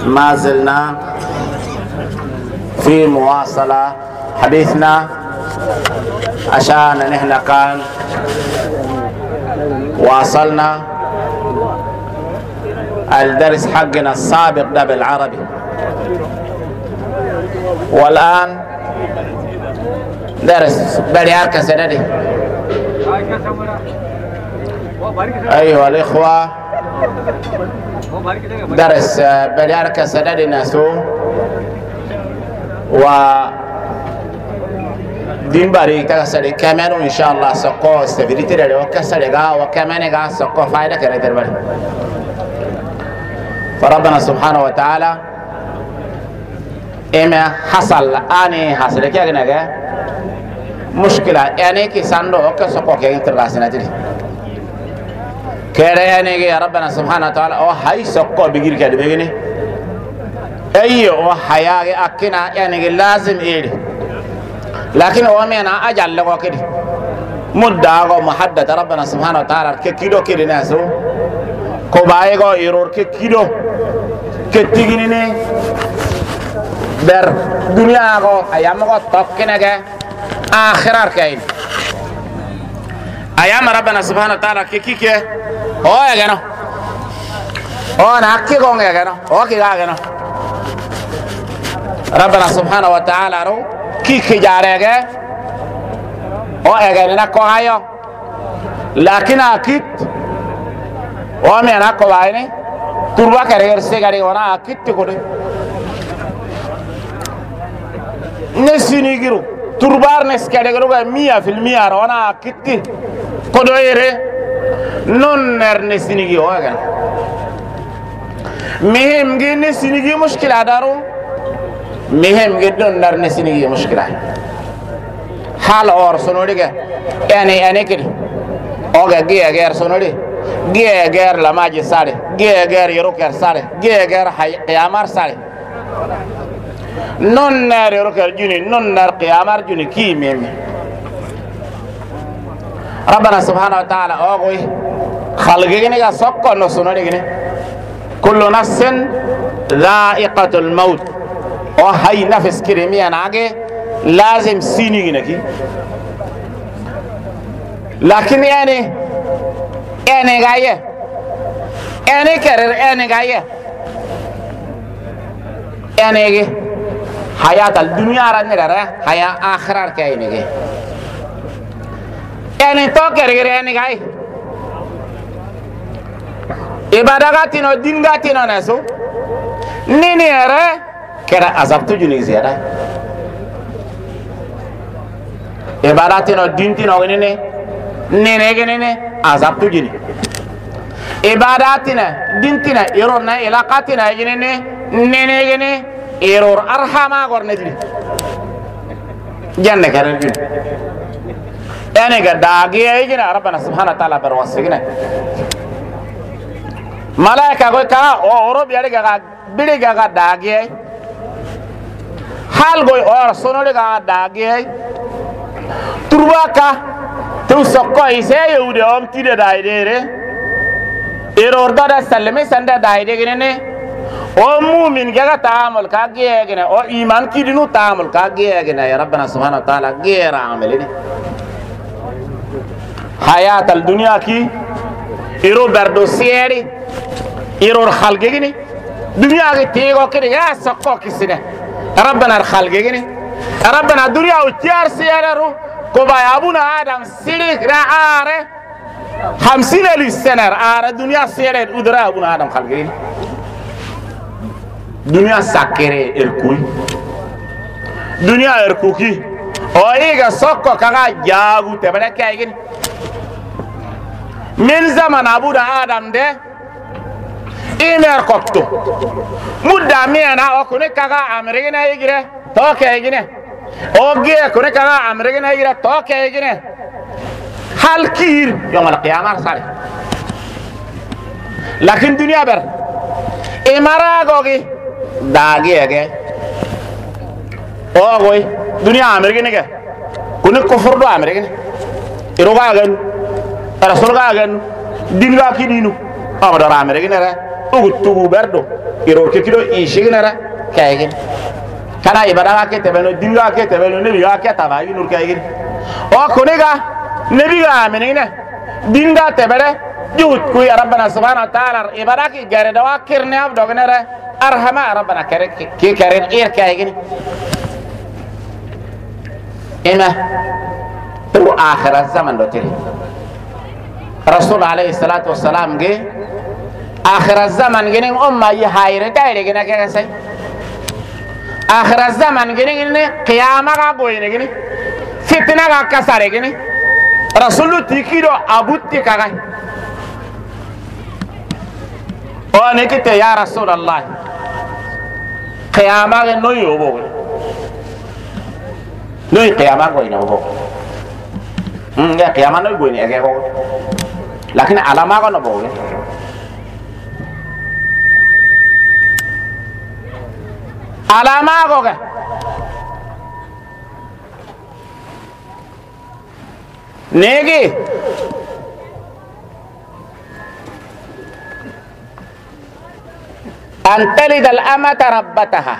ما زلنا في مواصلة حديثنا عشان نحن كان واصلنا الدرس حقنا السابق ده بالعربي، والآن درس بريارك سندي. أيها الإخوة، درس بريارك سندي ناسو و دين باري كسر كمان وإن شاء الله سقو استبريت له وكسر جا وكمان جا سقو فايدة كره تربله. فربنا سبحانه وتعالى إما حصل أني حصل كي أجنعه مشكلة يعني كي ساندو وكسقو كي ينتراسنا تري كره يعني كي ربنا سبحانه وتعالى أو هاي سقو بيجير كده بيجيني أيه أو حياة أكينا يعني لازم إيه، لكن هو منا أجل له كده مدة محددة ربنا سبحانه وتعالى كيدو كده ناسو كوبايغو يرور كيدو كتيجيني در دنيا غو أيام غو تبكينا جا آخر كاين أيام ربنا سبحانه وتعالى كي هو يا جنو هو ناكي غون يا جنو هو كي جنو ربنا سبحانه وتعالى رو كي جاريجا او اگرنا کوهايو لكن اكيد او مينا کوهايني توربا كارير سي غاري وانا اكيد تكودي نسينيغيرو توربار نسكادغرو با 100% وانا اكيد كودويري نون نر نسينيغي واغا مهم جي نسينيغي مشكله دارو مهم جدا نر نسينيغي مشكله حال اور سنودي يعني كده اوغا جي غير سنودي جي غير لماجي ساري جي غير يروكر ساري جي غير قيامار ساري نون نار يروكر جوني نون نار قيامار جوني كي ميم ربنا سبحانه وتعالى اوغوي خلقيني سوكو نو سنودي كل نفس ذائقة الموت او هاي نفس كريمية ناقي لازم سيني نكي، لكن يعني غاية يعني كرر يعني غاية يعني حياة الدنيا راني راه حياة آخرة كاينة يعني تو كرر يعني غاية إباداتنا دينغاتنا ناسو نيني راه كرا عذاب تجوني زيادة إباداتنا دينتنا ونيني نيني جنيني عذاب تجوني إباداتنا دينتنا إيرورنا علاقاتنا جنيني نيني جني إيرور أرحما غورندي جنة كرنجين يعني كداعي يجينا ربنا سبحانه وتعالى برواسينا ملاك أقول كنا أوروبي على كذا بيري كذا داعي hal goy or sonole ga dage turbaka tu sokko ise yude om tide daidere eror da salme sanda daide gene o mu'min ga ta'amul ka gene o iman kidinu ta'amul ka gene ya rabbana subhanahu wa ta'ala gera amelini hayat al dunya ki ero dardo sieri eror khalgene dunya ga tego kede ya sokko kisine ربنا الخلقيني ربنا الدنيا وتيار سيارة كوبا أبونا آدم سيرك رعارة 50,000 سنة رعارة الدنيا سيارة ودرا أبونا آدم خلقيني دنيا سكرة إركوي دنيا إركوكي أو إيجا سوكو كذا جاغو تبرة كايجين من زمان أبونا آدم ده إمر كوكتو مدامينا أكون كذا أمريكنا يجري توك يجينه أوجي أكون كذا أمريكنا يجري توك يجينه حال كير يوم القيامة صار لكن الدنيا بر إمارة أوجي داعي أوجي أوجي دنيا أمريكنا كه كون كفر دو أمريكنا إروغا أجن رسول أجن دين غاكي دينو أمر أمريكنا ugutugu berdo iro ke kilo ishignara kaygin kana ibada ke tebeno dinga ke tebeno nebi ga ke tabayi nur kaygin o koniga nebi ga menine dinga tebere jut ku ya rabbana subhanahu wa ta'ala ibada ki gare dawa kirne ab dognere arhama rabbana kare ki kare ir kaygin ima tu akhir zaman do tiri rasul alaihi salatu wassalam ge akhir zaman gini umma yi hayre tayre gina ke sai akhir zaman gini qiyamah ga goyne gini fitna ga kasare gini rasul tikido abutti kagai o ne kite ya rasulullah qiyamah ga no yobo no qiyamah goyne obo ya qiyamah no goyne ege ko lakin alama ko no bo alama ko ga negi an talid al amata rabbataha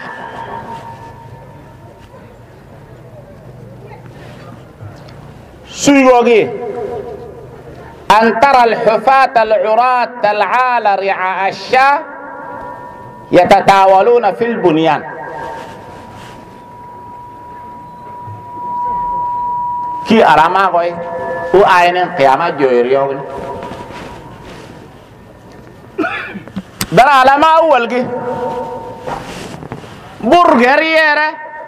suygogi an tara al hufat al urat al ala ri'a asha yatatawaluna fil bunyan ki alama koy u aynen qiyamah joyriyo dara alama awal gi burger yere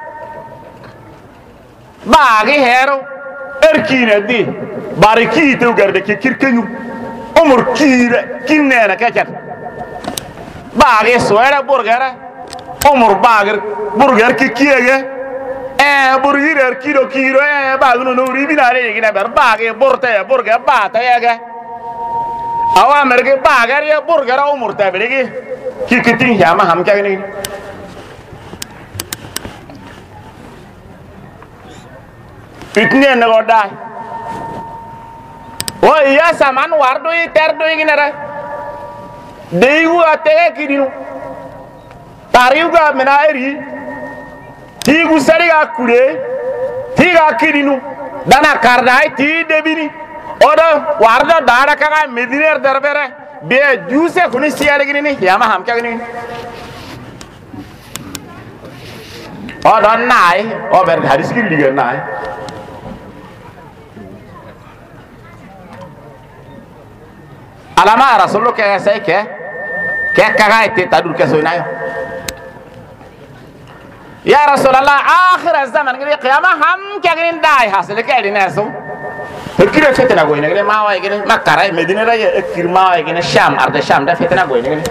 baagi hero erkina di bariki to garde ki kirkenyu umur kire kinnena kacat baagi soere burger umur baagir burger ki kiyege burger kilo kilo baagno no ribinare gina ber baagi burte burger bata yege awa merge bagar ya burger umur tabelegi ki kitin yama ham kya ni itne ne goda o ya saman wardo i terdo gina ra deigu atege kidinu tariuga menairi tigu sariga kure tiga kidinu dana kardai ti debini odo wardo dara kaga mediner darbere be juse kuni siyare gini yama ham kya gini odo nai o ber hadis ki liga nai alama rasulullah ke sai ke kaga ite tadur ke soinayo ya rasulullah akhir zaman gini qiyamah ham kya gini dai hasil ke dinaso kira fitna goyne gele ma way gele makara medina ra ekir ma way gele sham arde sham da fitna goyne gele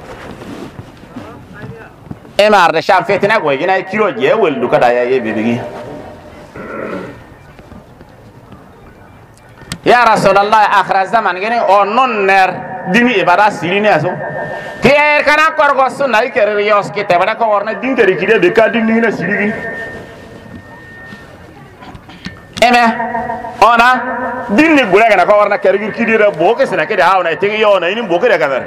e ma arde sham fitna goyne gele kiro je wel du kada ya ye bebigi ya rasulullah akhir zaman gele onon ner dini ibada silini aso tier kana korgo sunna ikere yos kite bada ko orna dingere kide de kadini na siligi eme ona dinni gure kana ko warna kergir kidira boke sina kede hauna tigi yona ini boke de kadar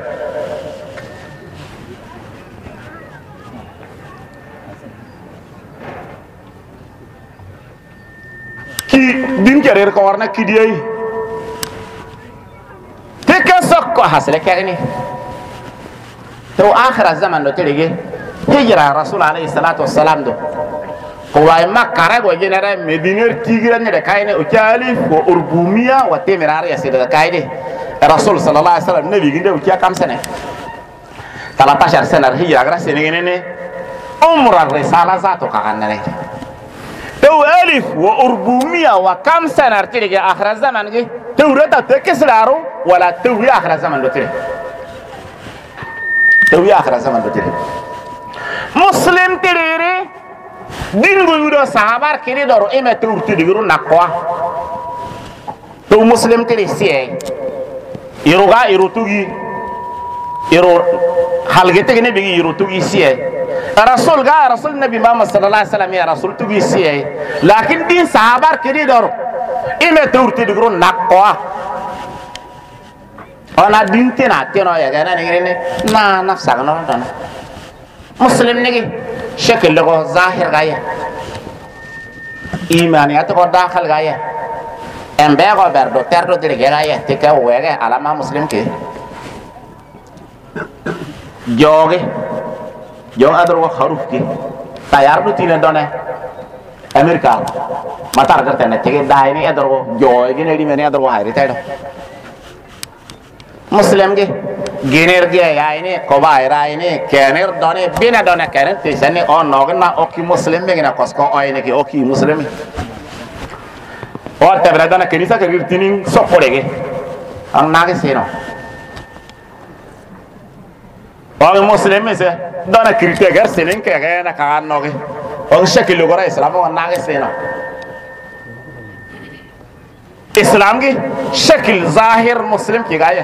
ki din kerer ko warna kidiyai teke sokko hasle kerini to akhir zaman do terige hijra rasul alayhi salatu wassalam do ko way makara go genere mediner tigran de kayne o tiali ko urbumiya wa temirare ya sida kayde rasul sallallahu alaihi wasallam nabi ginde o kiya kam sene 13 sene hijra gra sene ne umra risala zato kaganne to alif wa urbumiya wa kam sene artige akhir zaman ge tawrata tekislaro wala tawi akhir zaman do tire tawi akhir zaman do tire muslim tirire dingo yudo sahabar kini doro eme turti digiru nakwa to muslim tiri siye iruga irutugi iru halgete gene bigi irutugi siye rasul nabi muhammad sallallahu alaihi wasallam ya rasul tugi siye lakin din sahabar kini doro eme turti digiru nakwa ona dintina teno ya gana ni na nafsa no tan muslim nigi shakil ko zahir gaya imaniyat ko dakhil gaya embe ko berdo terdo dire gaya tika wege alama muslim ke joge jong adro ko kharuf ki tayar du tine done america matar garte na tege dai ni adro joge ne di meni adro hayri taydo muslim ge gener ge ya ini ko bayra ini kener done bina done kener tisani on nogna oki muslim be na kosko oyne ki oki muslim o tabra done kenisa ke tinin sopore ge ang nage seno o muslim se done kirte gar senen ke ga na kan noge o shakil gora islam o nage seno islam ge shakil zahir muslim ki gaya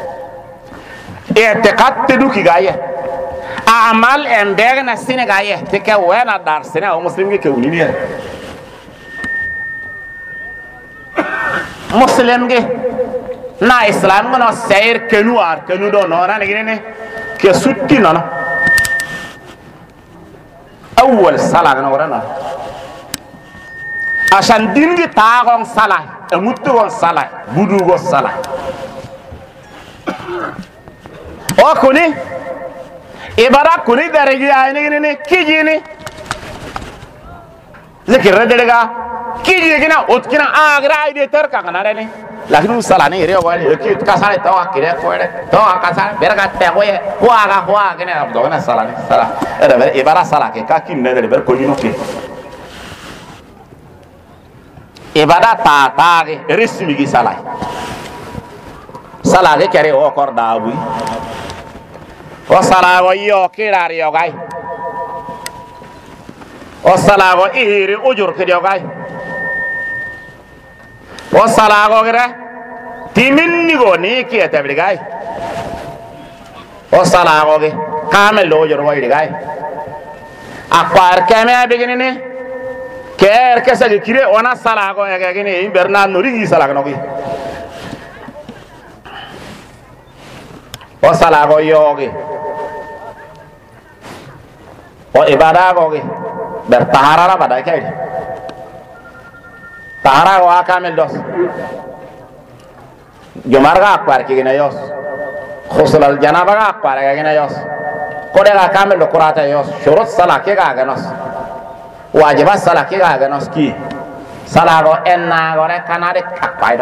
اعتقاد تدو كي غايه اعمال امبرنا سين غايه تك وانا دار سين او مسلم كي كوني مسلم كي نا اسلام نو سير كنو ار كنو دو نورا نغيني كي سوتي نو اول صلاه نورا عشان دين دي تاغون صلاه اموتو صلاه بودو صلاه o kuni ibara kuni daregi ayne ne kijini zikir redega kiji gina otkina agra ide ter ka kana ne lakin salane ire wale ki kasale to akire ko ere to akasale berga te ko ye ko aga gina abdo na salane sala ere ibara sala ke ka kin ne ber ko jino ke ibada ta ge resmi gi sala sala ge kere o kor dawi o sala go yo kirar yo gai o sala go iri ujur ke yo gai o sala go gira timin ni go ni ki ete bi gai o sala go ge kamel lo ujur wai gai akwar kame abigini ne ker kesa ge kire ona sala go ge gini berna nuri gi sala go gi o sala go yo ge o ibadah go ge ber tahara pada kai tahara go akamel dos jomarga akbar ki gina yos khusul al janaba ga akbar ga gina yos kode ga kamel do qurata yos shurut salah ke ga ganos wajibat salah ke ga ganos ki salah go enna go re kanade akpai do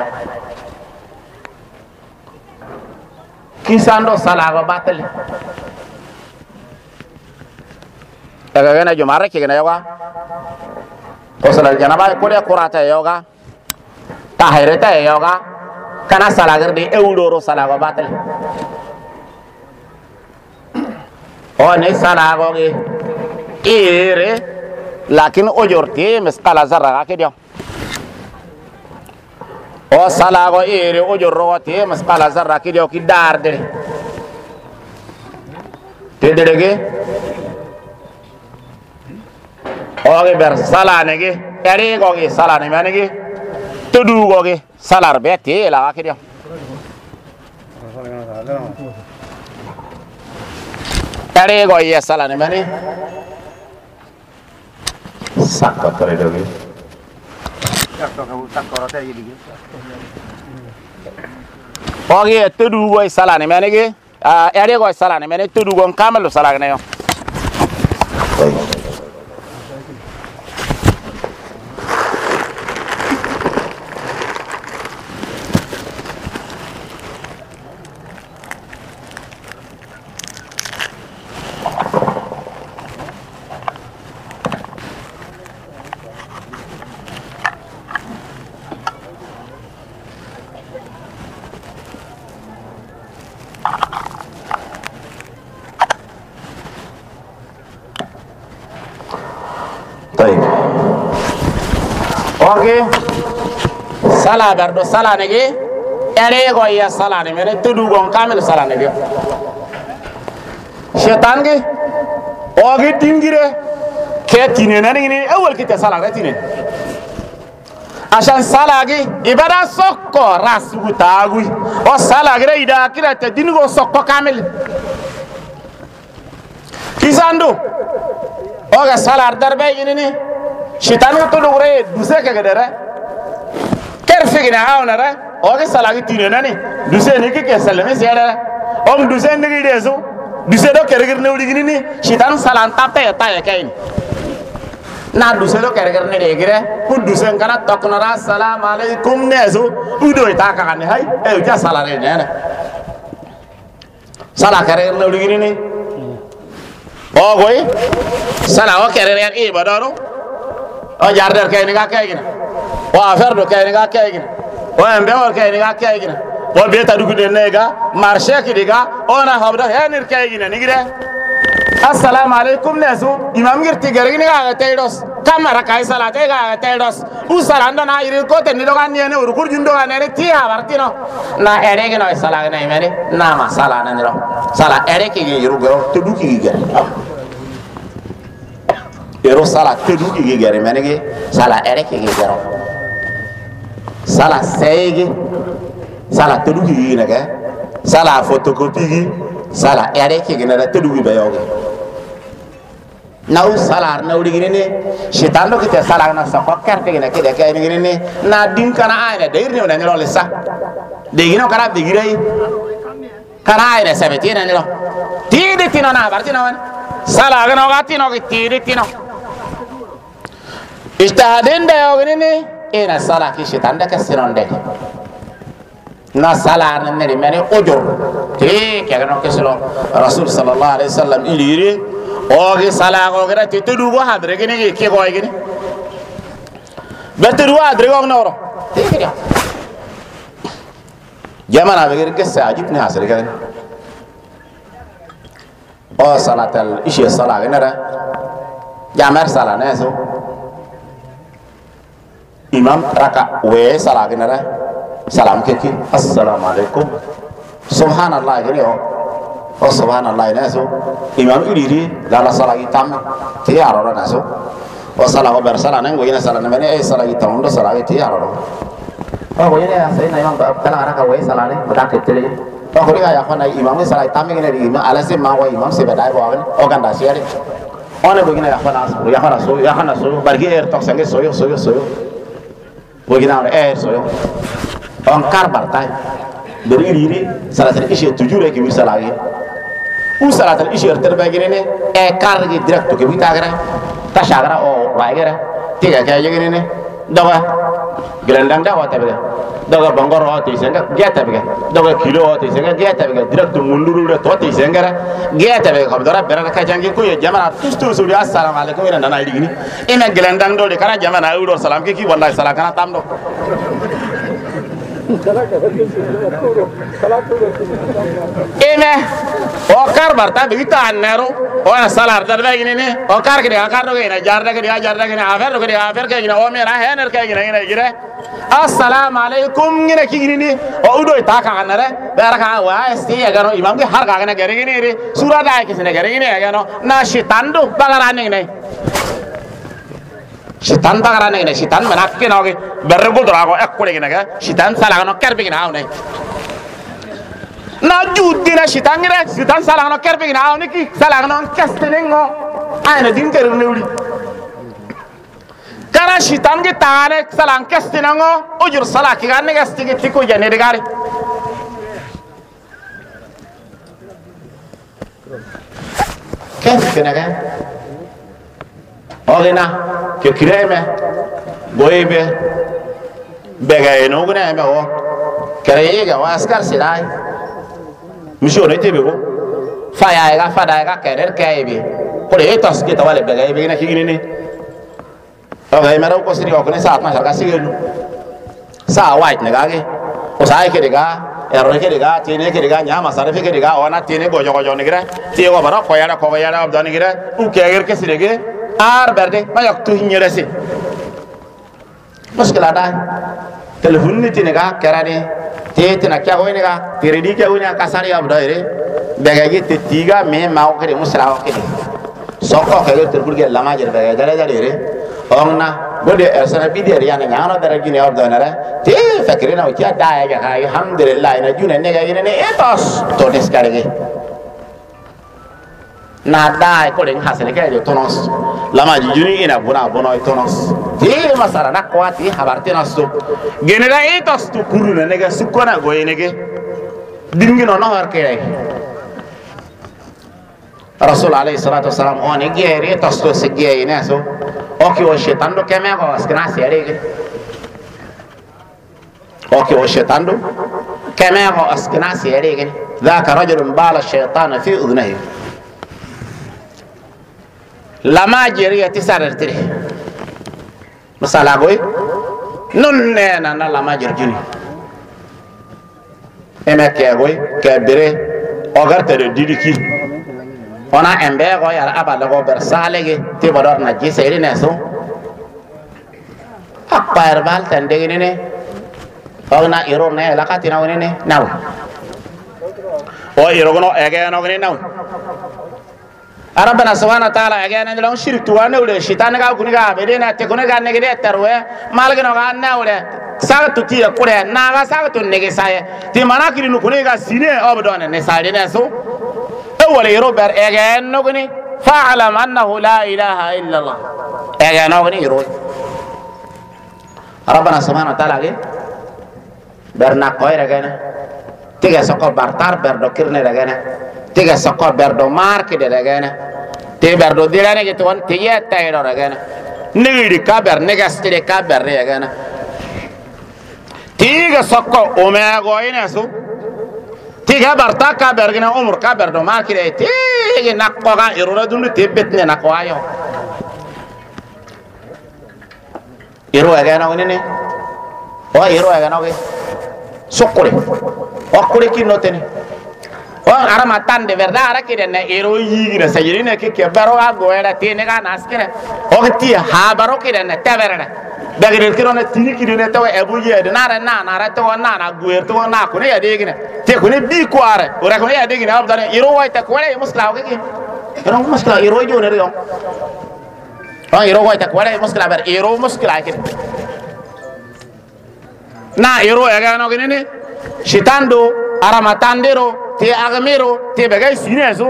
kisando salah go batel daga gana jumare ke gana yoga khusul al janaba kode qurata yoga tahirata yoga kana salagar di eudoro salago batel o ne salago ge ire lakin ojorti misqala zarra ke dio o salago ire ojoroti misqala zarra ke dio ki darde tedege o ge ber salane ge ere go ge salane mane ge tudu go ge salar beti la ke dio ere go ye salane mane sakko tore doge oge tudu go salane mane ge ere go salane mane tudu go kamalo salane yo oke sala berdo sala nege ere go ya sala ne mere tudu gon kamel sala nege setan ge oge tingire ke tinena ne awal kita sala retine عشان سلاغي إبدا سكو راسو تاغوي وسلاغي إذا كده تدينو سكو كامل كيساندو أوغا سلار دربي إنني شيطانو تلوغري دوسة كغدرة كرفينا هاونرة أوغا سلاغي تينوناني دوسة نيكي كسلمي سيارة أم دوسة نيكي ديسو دوسة دو كرغر نوليغيني شيطان سلان تابتا يتا يكاين na duselo kere ne regire ku dusen kana toknara assalamu alaikum nezu udo ita ka ne hay e ja salare ne ne sala kere ne ligini ni o goy sala o kere ne e badaro o jarder kay ni ga kay gina o affaire do kay ni ga kay gina o embe o kay ni ga kay gina o beta dugu de nega marché ki diga ona habda henir kay gina ni gire assalamu alaikum nezu imam girti gergini ga taydos kamara kay salate ga taydos u salanda na iri ko te ni do gan ne ur kurjundo ga ne ti ha bartino na ere ge no salaga na imene na ma sala na ndiro sala ere ki gi ru go to du ki gi ero sala te du ki gi gere mene ge sala ere ki gi gero sala sege sala te du ki gi ne ge sala photocopie gi sala ere ki gi na te du gi be yoge nau salar nau digini ni syaitan do kita salar na sakokar tegina kede kay ngini ni na dim kana ayna deir ni na ngiro lesa degino kana digirai kana ayna sabeti na ngiro tidi tino na barti na wan salar no gati no tidi tino istahadin de ogini ni ina salar ki syaitan da kasinon de na salar ni meni ujur ti kaya no keselo rasul sallallahu alaihi wasallam iliri ogi salago gara titudu go hadre gini ki go gini betu hadre go noro tikira jamana begir gessa ajib ni hasre kan o salatal ishi salaga nara jamar salana so imam raka we salaga nara salam keki assalamu alaikum subhanallah gini o subhanallah naso imam idiri dala salagi tam ti aroro naso o salago ber salana ngo ina salana mene e salagi tam do salagi ti aroro o go ina sai na imam kala ara ka we salane badak tele o go ya khana imam salagi tam ngene ri ma ala se ma wa imam se badai bo agen o ganda siare one go ina ya khana so bargi er tok sange soyo go ina er soyo on kar bartai beri iri salat ishi tujure ki misalagi u salat ishi terbagine ne e kargi direct ke bitagara tashagara o baigara tiga kaya gine ne doga gelandang da wata bega doga bangoro o tisenga geta bega doga kilo o tisenga geta bega direct munduru de to tisengara geta bega kabdara berana ka jangi ko ye jamana tustu suri assalamu alaikum ina nana digini ina gelandang do de kana jamana udo salam ki wallahi salam kana tamdo ime okar barta bita annero ona salar darbe gine ne okar ke akar do gine jarda ke afer ke gine o mera hener ke gine gire assalamu alaikum gine ki gine ni o udo ta ka anare baraka wa esti agaro imam ke har ga gine gere gine re sura da ke sine gere gine agano na shitandu bagarane gine shitan bagarane gine shitan menakke noge bergo drago ekkole gine ga shitan salagano kerbe gine awne na judina shitan gine shitan salagano kerbe gine awne ki salagano kastenengo ayna din kerne uri kara shitan ge tane salang kastenengo ujur salaki ganne gastigi tiko jane de gari kef ga ogena ke kireme goybe bega eno gune me o kereye ga waskar silai misho ne tebe go faya ga fada ga kerer kaybe ko le tos ke tawale bega be na kigini ni o ga mera ko siri ko ne saat ma sarga sigelu sa white ne ga ge o sai ke ga erre ke ga tine ke ga nyama sare ke ga ona tine gojo gojo ni gira ti go bara ko yara abdani gira u ke ger ke sirege ar berde ma yok tu hinyere si muskila da telefon ni tine ga kerane te tina kya hoine ga tiridi ke hoine kasari abdaire bega gi te tiga me ma ko musra ko ke soko ke ter burge lama jer bega dare dare re ongna bode sana bider yana ngana dara juni abdonara te fakrina o kia da ya ga alhamdulillah ina juna ne ga ne etos to deskarege na da ko den hasele ka de tonos lama juni ina buna bono tonos te masara na kwati habarte nasto genera etos to kuruna ne ga sukona go yenege dingino no har kere Rasul alayhi salatu wasalam oni gere tosto se gere naso oki o shetando keme ko askna serege oki o shetando keme ko askna serege dhaka rajulun bala shaytan fi udhnihi lama jeriya tisarartire masala goy non nena na lama jerjuni eme ke goy ke bere ogarte de didiki ona embe go yara abada go bersalege te bodor na jiseri neso akbar bal tande ne ona iro ne lakati na woni ne naw o iro gono ege no ne naw arabana subhanahu wa ta'ala ege ne long shirk tuwane ule shaitan ga kuni ga bede na te kuni ga ne ge terwe malge no ga na ule sa tu ti kure na ga sa tu ne ge saye ti manakiri no kuni ga sine obdone ne sare ne so أول يروبر إيجان نغني فاعلم أنه لا إله إلا الله إيجان نغني يروي ربنا سبحانه وتعالى برنا قوي رجعنا تيجي سكوا بارتار بردو كيرني رجعنا تيجي سكوا بردو مارك دي رجعنا تيجي بردو ديراني كتوان تيجي تايرو رجعنا نيجي كابر نيجي ستري كابر رجعنا تيجي سكوا أمي قوي نسو tiga barta ka bergina umur ka berdo makire tigi nakko ga irura dundu tebetne nakko ayo iru aga na wonene o iru aga na we sokore okure ki notene o arama tande verda ara kide na iru yigina sayirina ke baro ga goera tene ga naskene o ti ha baro kide na taberana bagir kiro na tini kiri ne taw ebu ye de nara na ra taw na guer taw na ko ne ya degina te ko ne bi ko are ora ko ne ya degina abdane iro way ta ko le muskila ko ki iro muskila iro jo ne yo iro way ta ko le muskila ber iro muskila ki na iro ya ga no ne shitando arama tandero te agamiro te bagay sineso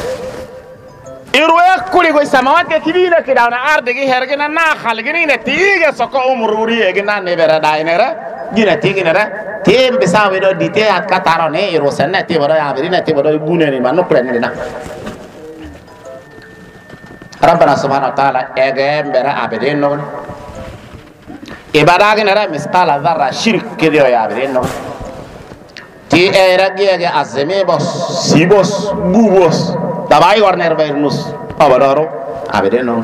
iruya kuli go samawat ke kibina ke dauna arde ge hergena na khalgini ne tiga soko umruri e gina ne bera dainera gina tiginera tem besawe do dite at kataro ne iru sanna te bora abirina te bora bune ni manu prenne na rabbana subhanahu wa ta'ala ege bera abidin no ibada gina misqala dharra shirk ke dio ya abidin no ti era ge azeme bos sibos bubos dabai warner bairnus abadaro abedeno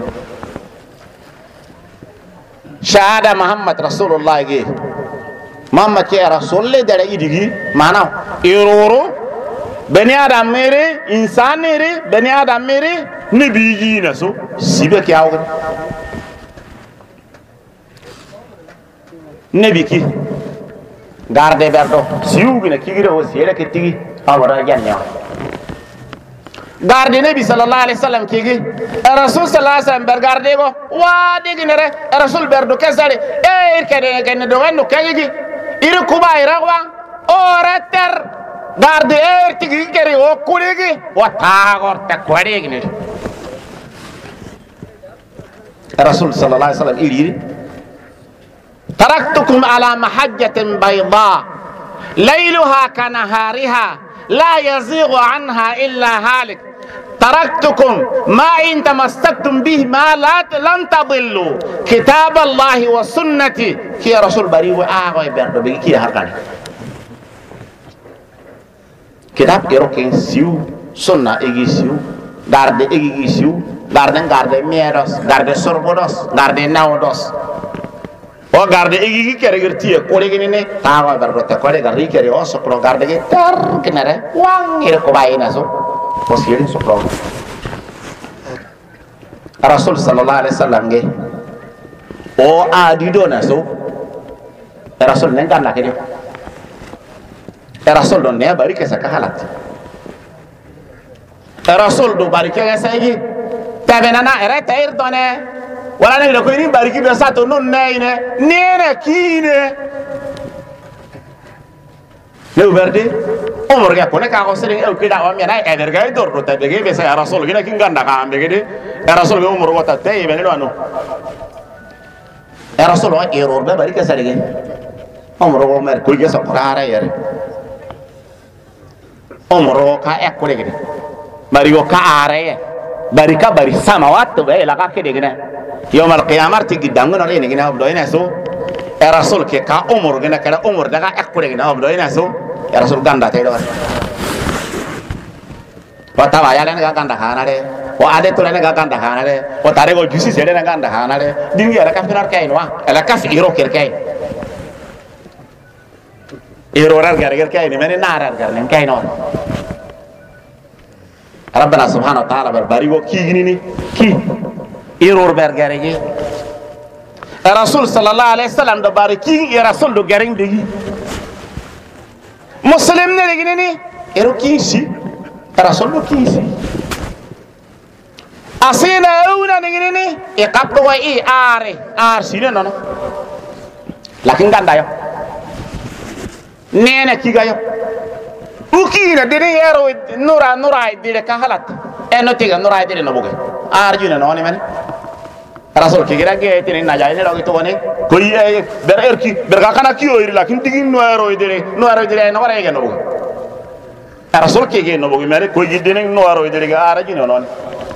shahada muhammad rasulullah ge muhammad ke rasul le dara idigi mana iroro bani adam mere insan mere bani adam mere nabi gi na so sibe ki awu nabi ki garde berdo siugi na kigire o siere ke tigi awara jannya garde nabi sallallahu alaihi wasallam kigi rasul sallallahu alaihi wasallam ber garde go wa diginere rasul berdo kesare kede ken do wanno kagi ire kuba iragwa orater garde tigi kere o kuligi wa tagor ta kwade gine rasul sallallahu alaihi wasallam iri taraktukum ala mahajjatin bayda laylaha kanahariha la yazighu anha illa halik تركتكم ما إن تمسكتم به ما لن تضلوا كتاب الله وسنتي كي رسول بريء آغاي بردو بيجي كي هرقاني كتاب إيروكين سيو سنة إيجي سيو غارد إيجي سيو غارد ميروس غارد سوربودوس غارد ناودوس o garde igi keregertie ko legini ne tawa berdo te ko legari kere o sopro garde ge tar kenare wang ire ko bayina so posiri sopro rasul sallallahu alaihi wasallam ge o adi do na so rasul ne ganna kede rasul don ne bari ke saka halat rasul do bari ke sagi tabena na ere tair done wala ne ko ni bariki be sato non neyne nene kine ne uberde umur ga ko ne ka ko sere e ko da o mi na e der ga dor do ta be ge be sa rasul gina kin ganda ka ambe ge de rasul ga umur wata tay be ne no rasul wa error be barika sare ge umur wo mer ko ge so rara yare umur ka e ko de bari ko ka are bari ka bari samawat be la ka ke de gina yawmal qiyamah ti gidango no ne gina do ina so rasul ke ka umur gina kala umur daga e ko de gina do ina so rasul ganda tay do wata waya len ga ganda kana de o ade to len ga ganda kana de o tare go jusi sede len ganda kana de dingi ala ka finar kay no ala ka fi iro ker kay iro rar gar kay ni meni narar gar len kay no rabbana subhanahu wa ta'ala bari go ki ni ki iro ber gar ge rasul sallallahu alaihi wasallam do bari ki rasul do garing de muslim ne ni iro ki si rasul do ki si asina una ni e kapdo wa i are sine nono lakin ganda yo nene kiga yo ukina de yero nura de ka halat e no tiga nura de no buge ar juna no ne men rasul kigira ge tin na jay ne do to woni ko yi ber erki ber ga kana ki yoyri lakin digin no ero de no wara ge no buge rasul kige no buge mere ko yi de no ero de ga ar juna no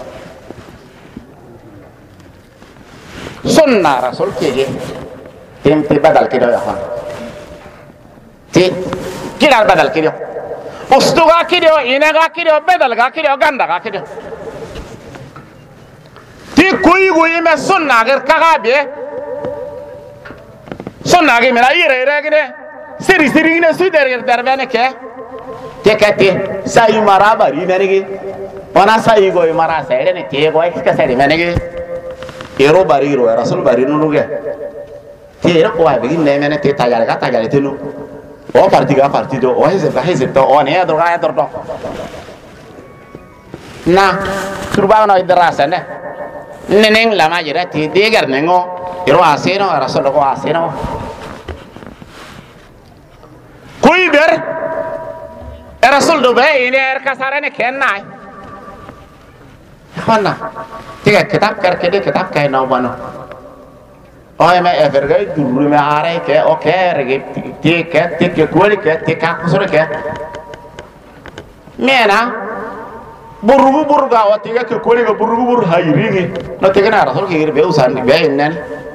sunna rasul kege tempe badal kido ya khan ti kidal badal kido ustuga kido inaga kido badal ga kido ganda ga kido ti kuyi me sunna ger kaga be sunna ge mera ire gine siri ne su der bene ke tekati sai marabari menege ona sai go mara sede ne te go iska sede menege ero bariro rasul barino nuge te ero ko abi ne mena te tajal ga tajal tenu o partido o heze to o ne do ga do na turba no idrasa ne neneng lama jira te degar nengo ero aseno rasul ko aseno kuy ber rasul do be ine er kasarane kennai khana tiga kitab karke de kitab kay no bano o me evergay duru me are ke o ke rege ti ke koli ke ti ka kusure ke mena buru ga o tiga ke koli ga buru hayri no tiga na rasul ke be usan be nen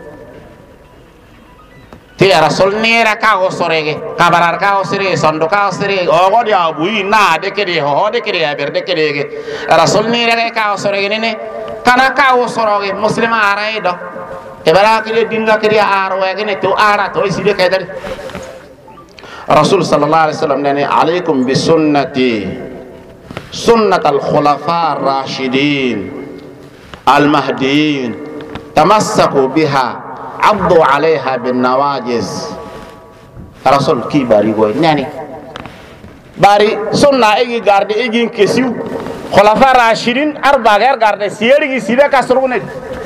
ti rasul ni ra ka o sorege kabarar ka o sire sondo ka o sire o go dia bui na de ke de ho de ke de ber de ke de rasul ni ra ka o sorege ne kana ka o soroge muslima arai do e bara ke dinga ke aro ge ne to ara to isi de ke dari rasul sallallahu alaihi wasallam ne alaikum bi sunnati sunnatal khulafa ar-rashidin al-mahdiyyin tamassaku biha abdu alaiha bin nawajiz rasul ki bari goy nani bari sunna egi garde egi kesiu khulafa rashidin arba gar garde siyeri gi sida kasrune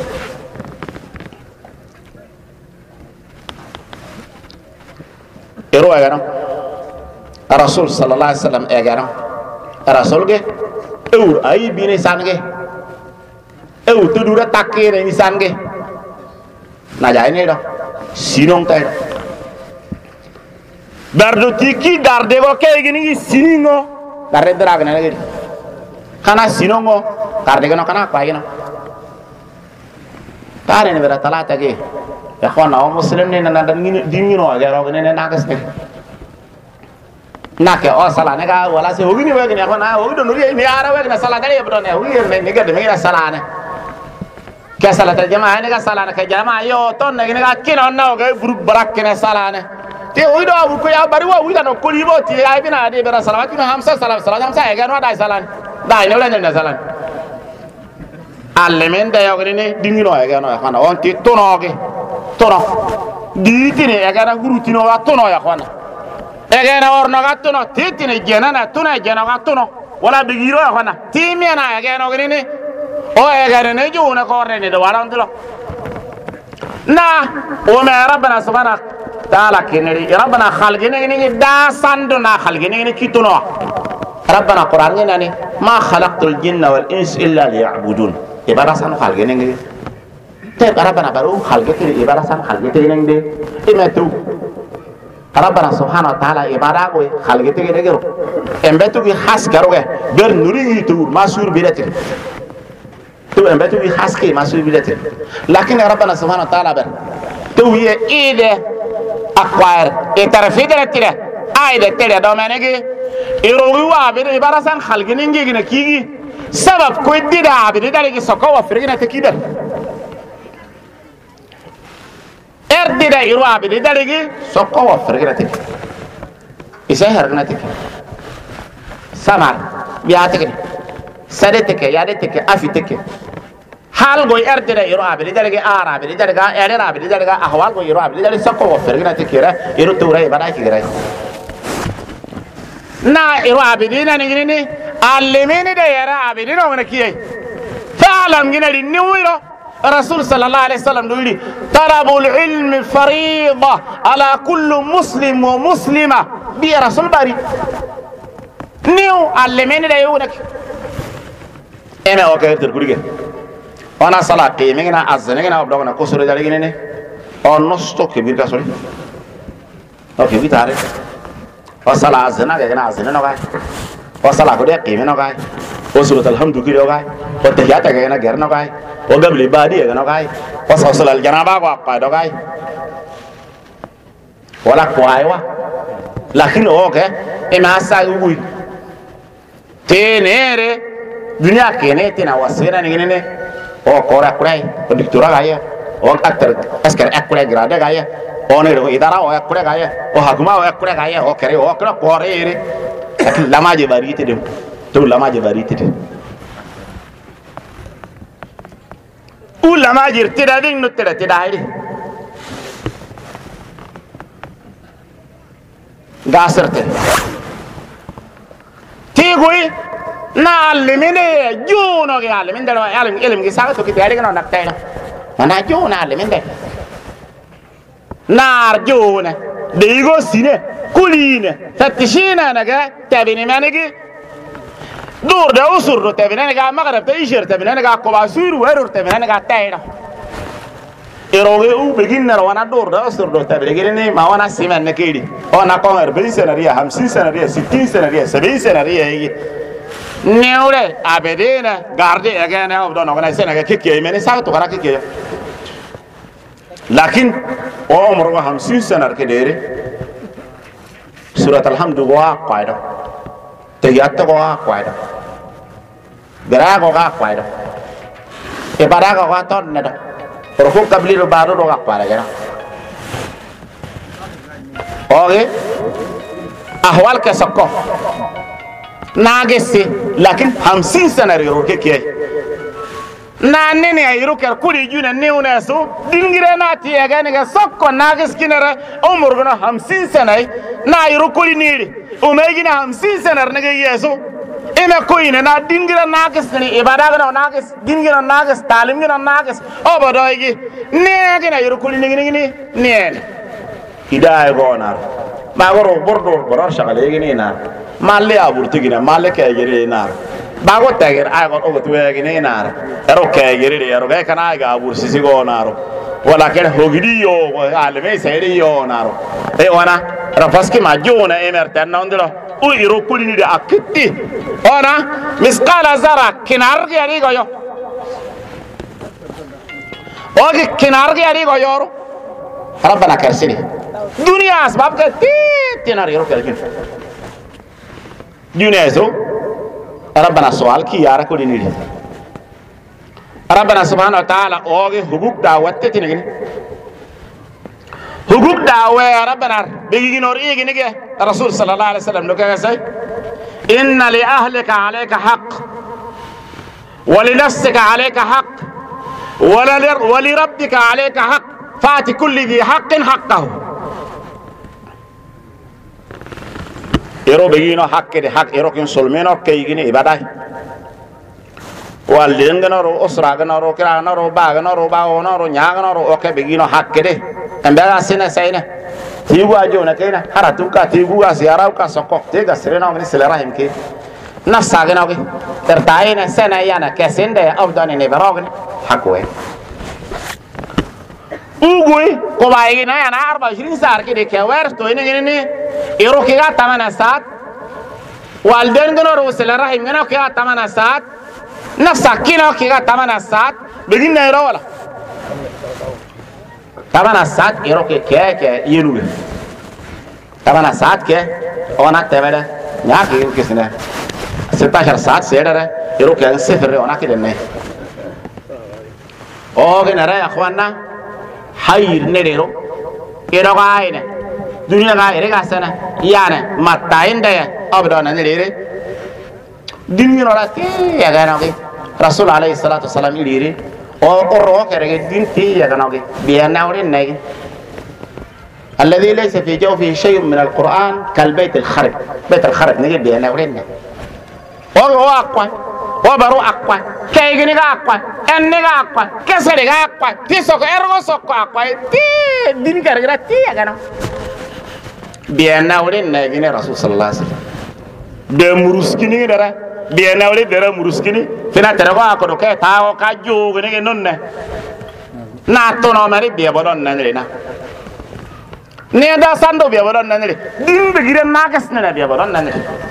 ero agara rasul sallallahu alaihi wasallam agara rasul ge eur ay bini sange eu tudura takere ni sange na jay ne do sinong tay dardo tiki darde go kay gini siningo darde drag na lagi kana sinongo darde no kana kwa gino tare ne vera talata ge ya khona o muslim ne na dan dingino ga ro ne na gas ne na ke o sala ne ga wala se hogini wa gini khona o do no ni ara wa gina sala dare bdo ne hogi ne ga de me sala ne ke salata jamaa ne ga salana ke jamaa yo ton ne ga kino na ga buru barak ne salana te oido abu ko ya bari wa wida no ko libo ti ay bina de bera salawat no hamsa salam hamsa e ga no dai salan dai ne wala ne salan alle men da yo ne dingino e ga no ya kana on ti tono ge tono di ti ne e ga na gurutino wa tono ya kana e ga na orno ga tono ti ti ne gena na tono e gena ga tono wala be giro ya kana ti me na e ga no ne o e ga ne ju na ko ne do wala ndlo na o me rabbana subhanahu ta'ala kinri rabbana khalgine ni da sanduna khalgine ni kituno rabbana qur'an ni ma khalaqtul jinna wal ins illa liya'budun ibara san khalgine ni te rabbana baru khalgite ibara san khalgite ni de imetu rabbana subhanahu wa ta'ala ibara ko khalgite ni gero embetu ki has garoge ber nuri yitu masur bilati تو امبتو بي حسكي ما سوي بلاتي لكن ربنا سبحانه وتعالى بر تو هي ايده اكوار اترفيد لتله ايده تله دومانيغي يروي وابد يبارسان خلقنينغي كيغي سبب كوي ديدا عبد دالغي سوكو وفرغنا تكيدر ارديدا يرو عبد دالغي سوكو وفرغنا تك يسهرغنا تك سمار بياتك سدتك يادتك افيتك حال غو اردره يرو ابي دالغي ارابي دالغا ارابي دالغا احوال غو يرو ابي دالغي سكو وفرغنا تكيرا يرو توري بدا كيرا نا يرو ابي دينا نغني علميني ده يرا ابي دينا ونكيي فعلم غني نويرو رسول صلى الله عليه وسلم يقول طلب العلم فريضه على كل مسلم ومسلمه بي رسول باري نيو علميني ده يونك انا اوكي تركوريجه وانا صلاه قيمنا ازننا ابدونا كسر دالغينه او نستو كبير كسوري اوكي بيتاره وصلاه ازنا غنا ازنا نوغاي وصلاه كده قيمنا نوغاي وسوره الحمد لله نوغاي وتحيات غنا غير نوغاي وقبل بادي نوغاي وصلاه الجنابه واقا نوغاي ولا كوايوا لكن اوكي اما ساغوي تنيره dunia kene tina wasira ni ngene o kora kurai o diktura gaya o akter askar akure grade gaya o ne ro idara o akure gaya o haguma o akure gaya o kere o kra kore ere lamaje barite dem to lamaje barite dem u lamaje tira ding no tira hayri gaserte tigui na alimine juno ge alimin da alim ilm ge saga to ki tayre no nak tayna na juno alimin de nar juno de igo sine kuline tatishina naga tabini manigi dur da usur tabini naga maghrib tayshir tabini naga ko basur werur tabini naga tayna eroge u beginna wana dur da usur tabini gene ma wana siman nakedi ona ko 40 senaria 50 senaria 60 senaria 70 senaria neure abedena garde agane obdo no sena ke kike meni sa to kara kike lakin o umru 50 sana ke dere surat alhamdu wa qaida tayat wa qaida gara wa qaida e bara wa ton nada ruku qabli ro baro ro qaida gara oge ahwal ke sakko nagese lakin 50 sana ro keke na nene ayro ker kuri juna neuna so dingire na tiega ne sokko nages kinara umur gona 50 sana na ayro kuri niri o megina 50 sana ne yeso ina koine na dingira nages ni ibada gona nages dingira nages talim gona nages obodoygi ne gina ayro kuri ni ne hidayah gona magoro bordo borar shagale ni na malle aburtigina malle ke yere na bago tager ay gon ogo tuwegi ne na ero ke yere ero ga kana ga abur sisi go naro wala ken hogidi yo alme sayri yo naro e wana rafaski majuna emertan na ndiro u iro kulini de akitti ona misqala zara kinar gi ari go yo ogi kinar gi ari go yo rabbana karsini dunia asbab ka tinar iro kelkin dunia eso rabbana soal ki yara ko diniri rabbana subhanahu wa ta'ala oge hubuk dawat tinigin hubuk dawe rabbana bigi nor igi nige rasul sallallahu alaihi wasallam lokaga say inna li ahlika alayka haqq wa li nafsika alayka haqq wa li rabbika alayka haqq fati kulli dhi haqqin haqqahu ero begino hakke de hak ero kin solmeno kay gini ibadai wal lenganaro osraganaro kiranaro baganaro baonaro nyaganaro oke begino hakkede embega sina sayna tigu ajona kena haratu ka tigu asiara ka sokok tega serena ngani selarahim ke nafsa gana ke tertaina sana yana kesende afdani ne barogni hakwe ugui ko baigi na yana 24 saat ke de kewer to ini iro ke ga tamana saat walden gana ro selarahim gana ke ga tamana saat nafsa kina ke ga tamana saat begin na iro wala tamana saat iro ke yelu tamana saat ke ona tebeda nyaki kisne 16 saat sedare iro ke sifre ona ke denne o ke nara akhwana hayr nedero iro gaine dunya ga ire ga sana yana mattainde abdana nedere dinni ora ke ya ga no ke rasul alayhi salatu wasalam ilire o ro ke rege dinti ya ga no ke biana ore negi الذي ليس في جوفه شيء من القرآن كالبيت الخرب بيت الخرب نجد بينا ورينا هو أقوى وبرو أقوى كيجني أقوى إني أقوى كسر أقوى تيسوك إرغو سوك أقوى تي دين كرجلا تي يا كنا بينا ورينا يجينا رسول صلى الله عليه وسلم ده مرسكني درا بينا ورينا درا مرسكني فينا ترى أكو كه تاو كاجو كني كنون ناتو نامري بيابولون نندرينا ne da sando biya boron nan ne din be giren nagas ne biya boron nan ne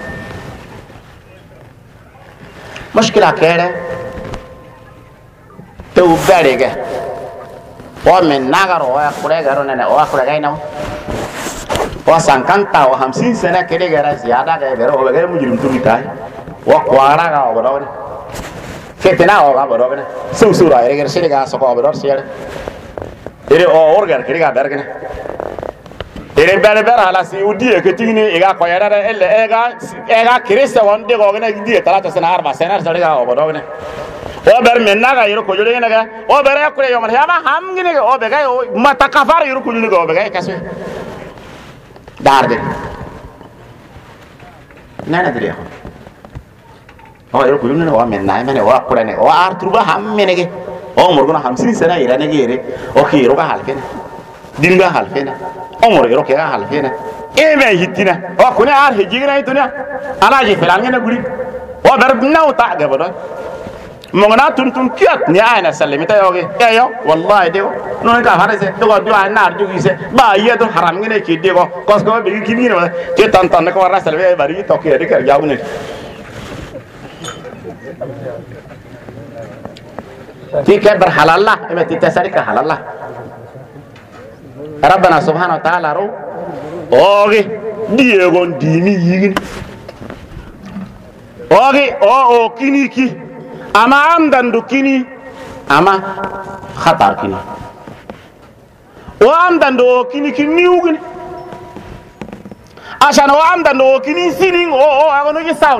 mushkila kere to berege o men nagaro o akure garo ne o akure gaina o sankanta o 50 sene kede gara ziyada ga bero o be mujrim tumita o kwara ga o boron fetena o ga boron su sura ere ger sire ga so ko boron sire ere o orgar kede ga bergene ere bere hala si udi e ketini e ga koyara elle e ga krista wonde go gene di talata sana arba sana sare ga obodo gene o ber menna ga yiro ko jole gene ga o ber yakure yo mar hama ham gene ga o be ga mata kafar yiro ko jole ga o be ga kasse darde nana dire o yiro ko jole o menna mene o akure ne o artruba ham mene ge o morgono 50 sana ira ne gere o kiro ga halfen dinga halfena omor yoro ke halfena e me hitina o kune ar hejigina itunya alaji felan ngene guri o ber naw ta ga bodo mo ngana tun kiat ni ayna sallimita yoge yo wallahi de no ka harase to go duwa nar jugi se ba ye to haram ngene ki de go kosko be ki ni ma te tan ko wara salve bari to ke de kar jawne ti ke ber halalla e me ti tasarika halalla ربنا سبحانه وتعالى رو اوغي ديغون ديني يغين اوغي او كيني كي اما امدان دو كيني اما خطر كيني او امدان دو كيني كي نيوغين عشان او امدان دو كيني سينين او اغنو جي ساون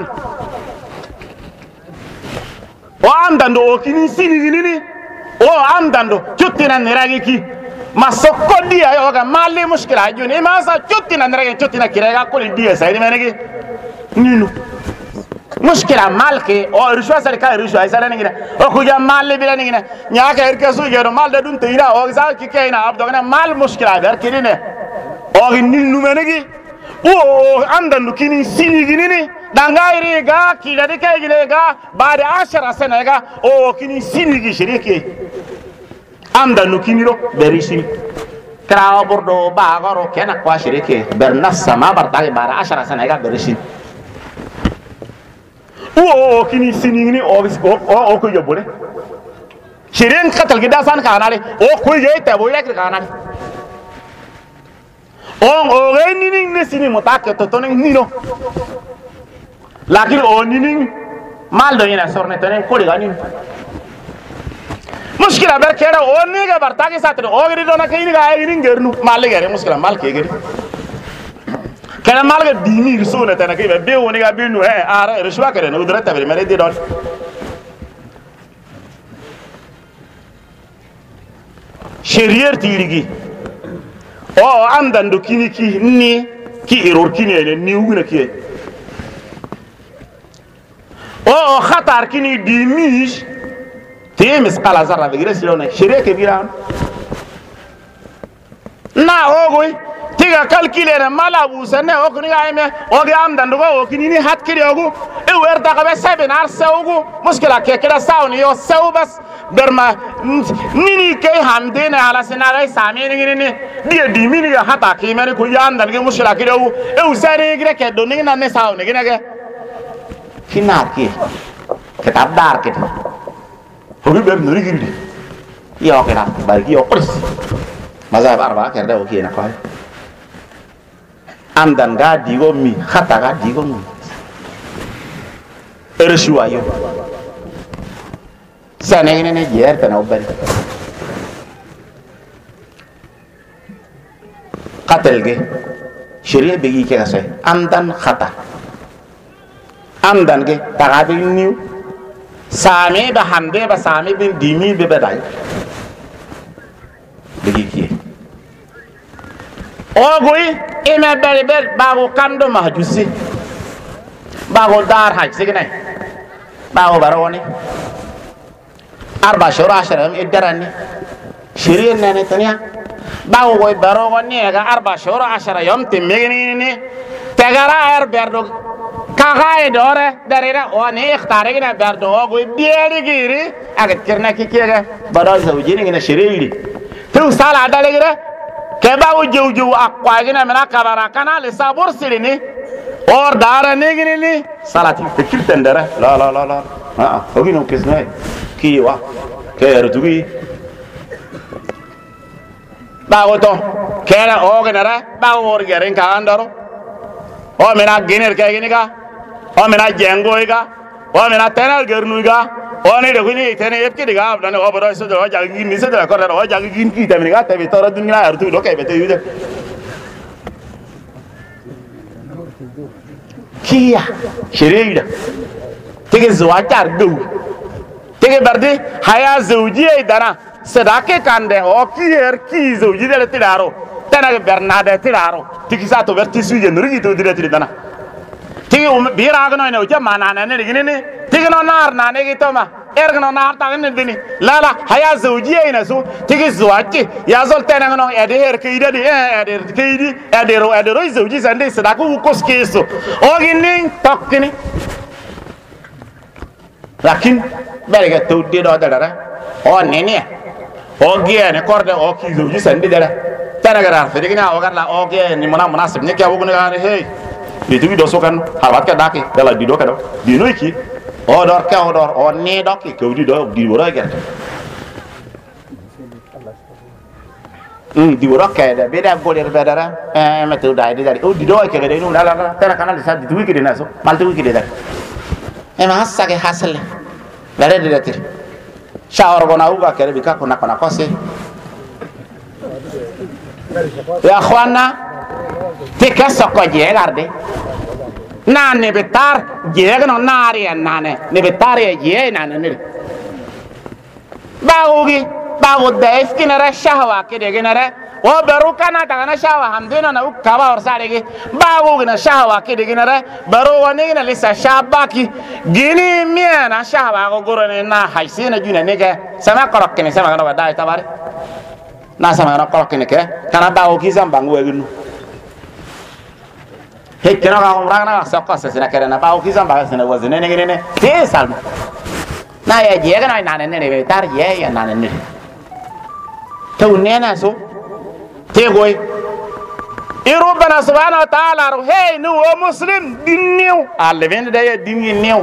او امدان دو كيني سينين او امدان دو تشوتينا نراغي كي ma sokko dia yo ga mali mushkila juni ma sa chutina ndrege chutina kirega kuli dia sai menegi ninu mushkila malke o rishwa sare ka rishwa sare ngina o kuja mali bila ngina nyaaka erke su jero mal da dun teira o za ki kaina abdo ngina mal mushkila gar kirine o ninu menegi o andan kini sini ginini dangairi ga kila de kay gile ga baade 10 sana ga o kini sini gi shiriki anda nukiniro berisi krawo bordo bagoro kena kwa shirike bernassa ma bartagi bara 10 sana ga berisi o kini sinini o ko yobore shirin katal gida san kanale o ko yete bo lek kanale o renini ne sini mutake totonen nino lakin o nini maldo ina sorne tonen ko digani mushkila ber kera onni ga bartagi satri ogri dona kayni ga ayni ngernu malle gere mushkila mal ke gere kera mal ga dini risuna tana ke be woni ga binu ara rishwa kere no udra tabri mere di don sherier tirigi o andan do kini ki ni ki error kini ne ni uguna ki o khatar kini dimish te misqala zarra be gresilo shirye kebira na ogoy tiga calculer mala busane o kuni ayme o ga am dan go o kini ni hat kiri ogu e wer da ga sebe nar sawgu muskila ke kira sawni yo saw bas berma nini kay hamdene ala sinara sami ni ni dia dimini ga hata ki mari ko yan dan ge muskila kiri ogu e usare gre ke do ni na ne sawni gina ge kinar ki kitab dar ke hobi ber nuri giri yo ke na bagi yo pris mazhab arba ke da o ki na ko andan ga digo mi khata ga digo mi ereshuwa yo sanene ne jer tan obari qatel ge shari'a begi ke gase andan khata andan ge taga be niu same ba hamde ba same bin dimi be badai begi ki ogoy ime berber bago kando mahjusi bago dar haj signay bago baroni arba shura sharam idarani shirin nane tanya bago goy baroni ga arba shura ashara yom timegini ni tagara er berdo kaga dore darira oni ikhtare gina berdo ogoy bieri giri agat kirna kikega bado zawjini gina shirili tu sala dalegira keba uju akwa gina mena kabara kana le sabur silini or dara negini ni salati fikir tendera la ogino kisne kiwa kero tugi bagoto kera ogenara bagor geren ka andaro o mena giner ka gini ka o mena jengo ga o mena tenal gernu ga oni de gini tene yep ki diga abdane o baro so do jagi ni se da ko o jagi gin ki tamini ga tabi tora dunya artu do kay bete yude kiya shirida tege zuwatar du tege barde haya zawjiye dana sadake kande o kiyer ki zawji de tilaro tana bernade tilaro tigi sa to verti suje nuri to dire dana tigi biragno ne o jamana ne gini ne tigi no nar na ne gitoma ergno nar ta ne dini la haya zawjiye ina so tigi zuwati ya zol tana no eder kayida di eder kayidi edero zawji sande sadaka u koskeso o gini tokkini lakin berega to de do dara o nene o giene korde o ki zawji sande dara tana gara fe digina o garla o ge ni mona munasib ne kya bugun ga he bitu do sokan habat ka daki dala di do ka do di no ki o dor ka o dor o ne do ki ko di do di wora ga di wora ka da be da goler be dara metu dai di dari o di do ka ga de no dala tana kana di sa di tu ki de na so mal tu ki de dara ma hassa ke hasle dare de tir shawar gona uga kere bi ka kona kose ya khwana tika soko je garde na ne betar je no nari nane ne betar je nane ne bago def kinara shahwa ke de kinara o beru kana ta na shahwa hamdena na ukaba or sare ge bago na shahwa ke de kinara beru woni na lisa shabaki gini miena shahwa go gorone na haisina juna ne ke sama korok ne sama kana dai tabare na sama na korok ne ke kana bago ki zambang weginu he kena ga umra na sakka sesina kere na bago ki zambang sene wazine ne ne te salma na ya je ga na ne ne tar ye ya na ne to ne na so te goy iru bana subhanahu wa ta'ala ru hey nu o muslim dinniu alven da ya dinniu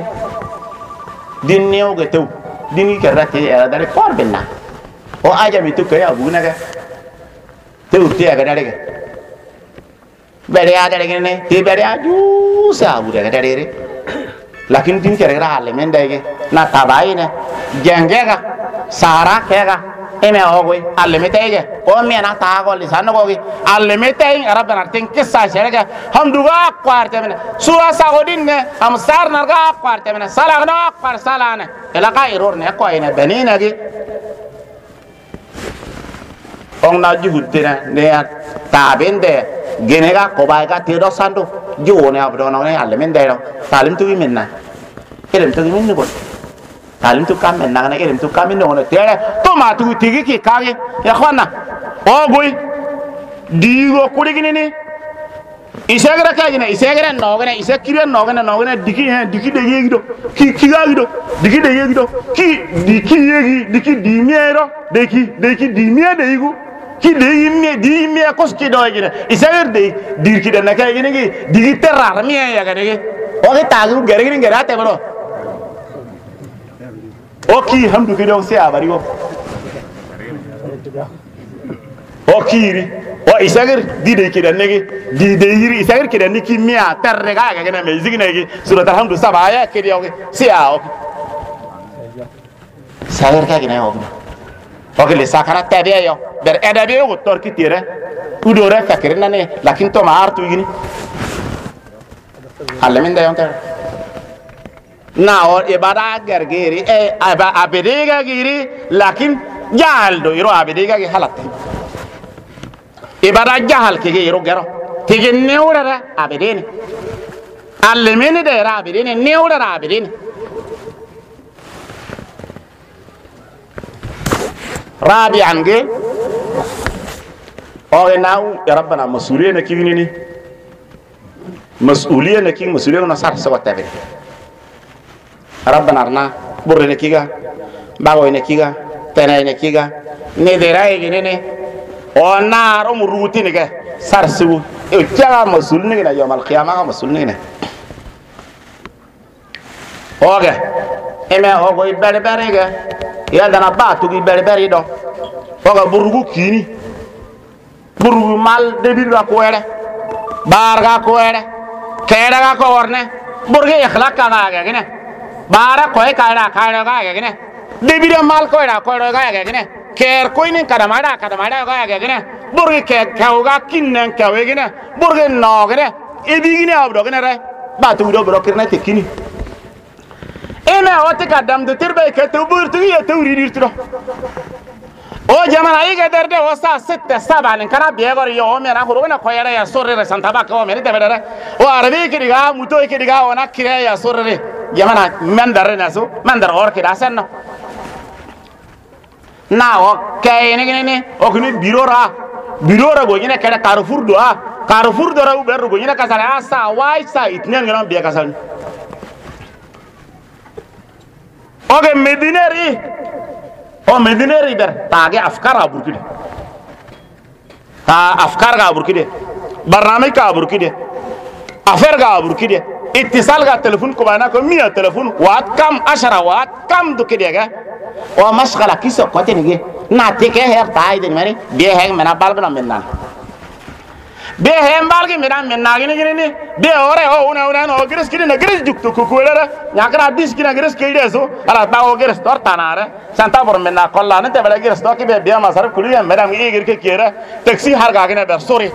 ga to dinni karate ya da ko benna o aja mi to kaya abu na ga te urte ga da ga bere ya da ga ne te bere ya ju sa abu da ga re lakin din kere ra alven da ga na tabai ne jenge ga sara ke ga eme ogoy allemete o me na ta go lisan go gi allemete rabbana tin kissa sherega hamduga kwarte mena sura sagodin ne am sar na ga kwarte mena salagna kwar salana ela ka error ne ko ina benina gi on na juhutena ne ta bende genega ko ba ga te do sando jone abdo no ne allemende do talim tu minna elem to min ni bon talim to kam men nagana elem to kam min no tere to ma tu tigi ki kage ya khwana o boy digo kurigini ni isegara kagina isegara nogana isekire nogana diki de yegido ki gagido diki de yegido ki diki yegi diki di miero diki di mie de yigu ki di mie koski do yegina isegar de dirki de nakagina gi digi terrar mie ya gade o ke tagu gerigini gerate bro o ki hamdu ki do se abari go o kiri o isagar di de kidan negi di de yiri isagar kidan niki miya terre ga ga na me zigina gi surat alhamdu sabaya ke dio si a o sagar ka gina o ke le sakara tabiya yo ber edabi o tor ki tire udore fakir nane lakin to ma artu gini alamin da yon ter na o ibada gargeri e abedega giri lakin jaldo iro abedega gi halatte ibada jahal ke yero gero tege newrara abedene allemene de ra abedene newrara abedene rabi'an ge o naw ya rabbana masuliyana kigini ni masuliyana king masuliyana sar sawata be rabbana arna burne kiga bago ne kiga tene kiga ne de ra ne o naaro mu rutini ke sarsu e jaga masulni na yawmal qiyamah masulni na oge eme ogo ibere ga ya dana batu gi ibere do oga burugu kini burugu mal debil ga ko were bar ga ko were kera ga ko worne burge ikhlaq ga gene bara ko e kaira ga gene debil mal ko ga gene ker koinin kadamada ga gene burge ke kawga kinnen kawe gene burge no gene ebigine abdo gene re batu do bro kirna tekini eme ote kadam de tirbe ke to burtu ye to ridirtro o jamana iga derde o sa 7 kana biegor yo me na huruna ko yara ya sorre re santa ba ko me de bedere o arabi ke diga muto ke diga ona kire ya sorre jamana mandar na so mandar or ke dasen na o kayene gene o kuni birora go gine kada Carrefour do ra u berro go gine kasala asa wai sa itnen ngam biya kasal o ge medineri ber tage afkara burkide afkar ga burkide barnamij ka burkide afer ga burkide ittisal ga telefon ko bana ko miya telefon wat kam 10 wat kam do kide ga o mashgala kiso kote nige na teke her tay den mari be he mena balbna menna be he balgi menna gine ni be ore o una no gres kidi na gres jukto ko kolera nyakra dis kina gres kidi so ala ba o gres tortanare santa por menna kolla na te bela gres to ki be masar kuli mera mi gir ke kera taxi har ga gine ber sori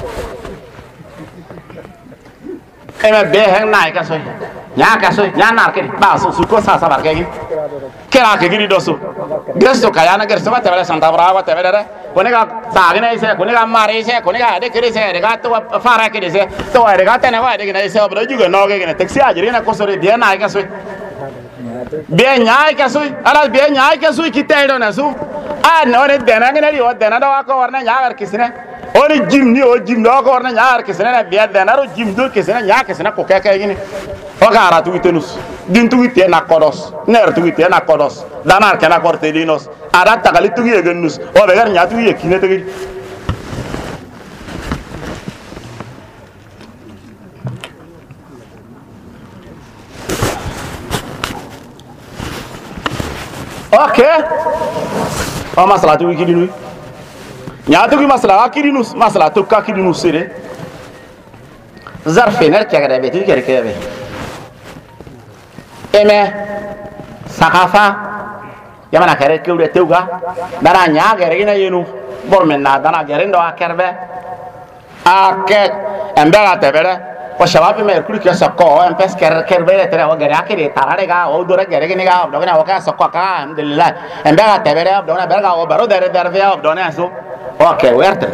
ema be he na ka so nya nar ke ba so su ko sa bar ke kera ke giri dosu gesto kayana gerso ba tebele santa brava tebele kone ga sagine ise kone ga mare ise kone ga de kere ise de ga to fara ke ise to de ga tene wa de ise obro juga no ke ne taxi ajiri na kosore de na ka so be nya ka so ala be nya ka so kitedo na so a no ne de na ne ri o de na do ko warna nya gar kisine oni jim ni o jim do ko warna nya gar kisine na be de na ro jim do kisine nya kisine ko ke gini o gara tu itenus din tu ite na kodos ner tu ite na kodos danar kana kortelinos ada tagali tu ye genus o be gar nya tu ye kine te okay o masala tu kidinu nya tu masala kidinus masala tu ka kidinus sire zarfener kagada be tu kere eme sakafa yamana kare kewde tewga dana nya gere ina yenu bormen na dana gere ndo akerbe ake embela tebere o shababi me kuli ke sakko en pes kerbe tere o gere akere tarare ga o dore gere ni ga do na o ka sakko ka alhamdulillah embela tebere do na berga o baro dere derve o do na so okay werte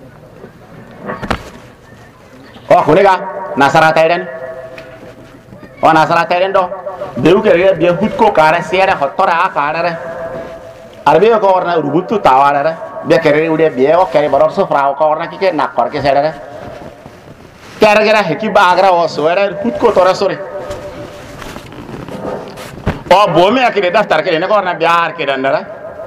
o kulega nasara tayden ona sala terendo de u kere be hutko kare sere hotora akare arbe ko orna rubutu tawara be kere ude be o kere baror so frao ko orna kike nakor ke sere kere gera heki bagra o soere hutko tora sore o bomi akire daftar kere ne ko orna biar ke dandara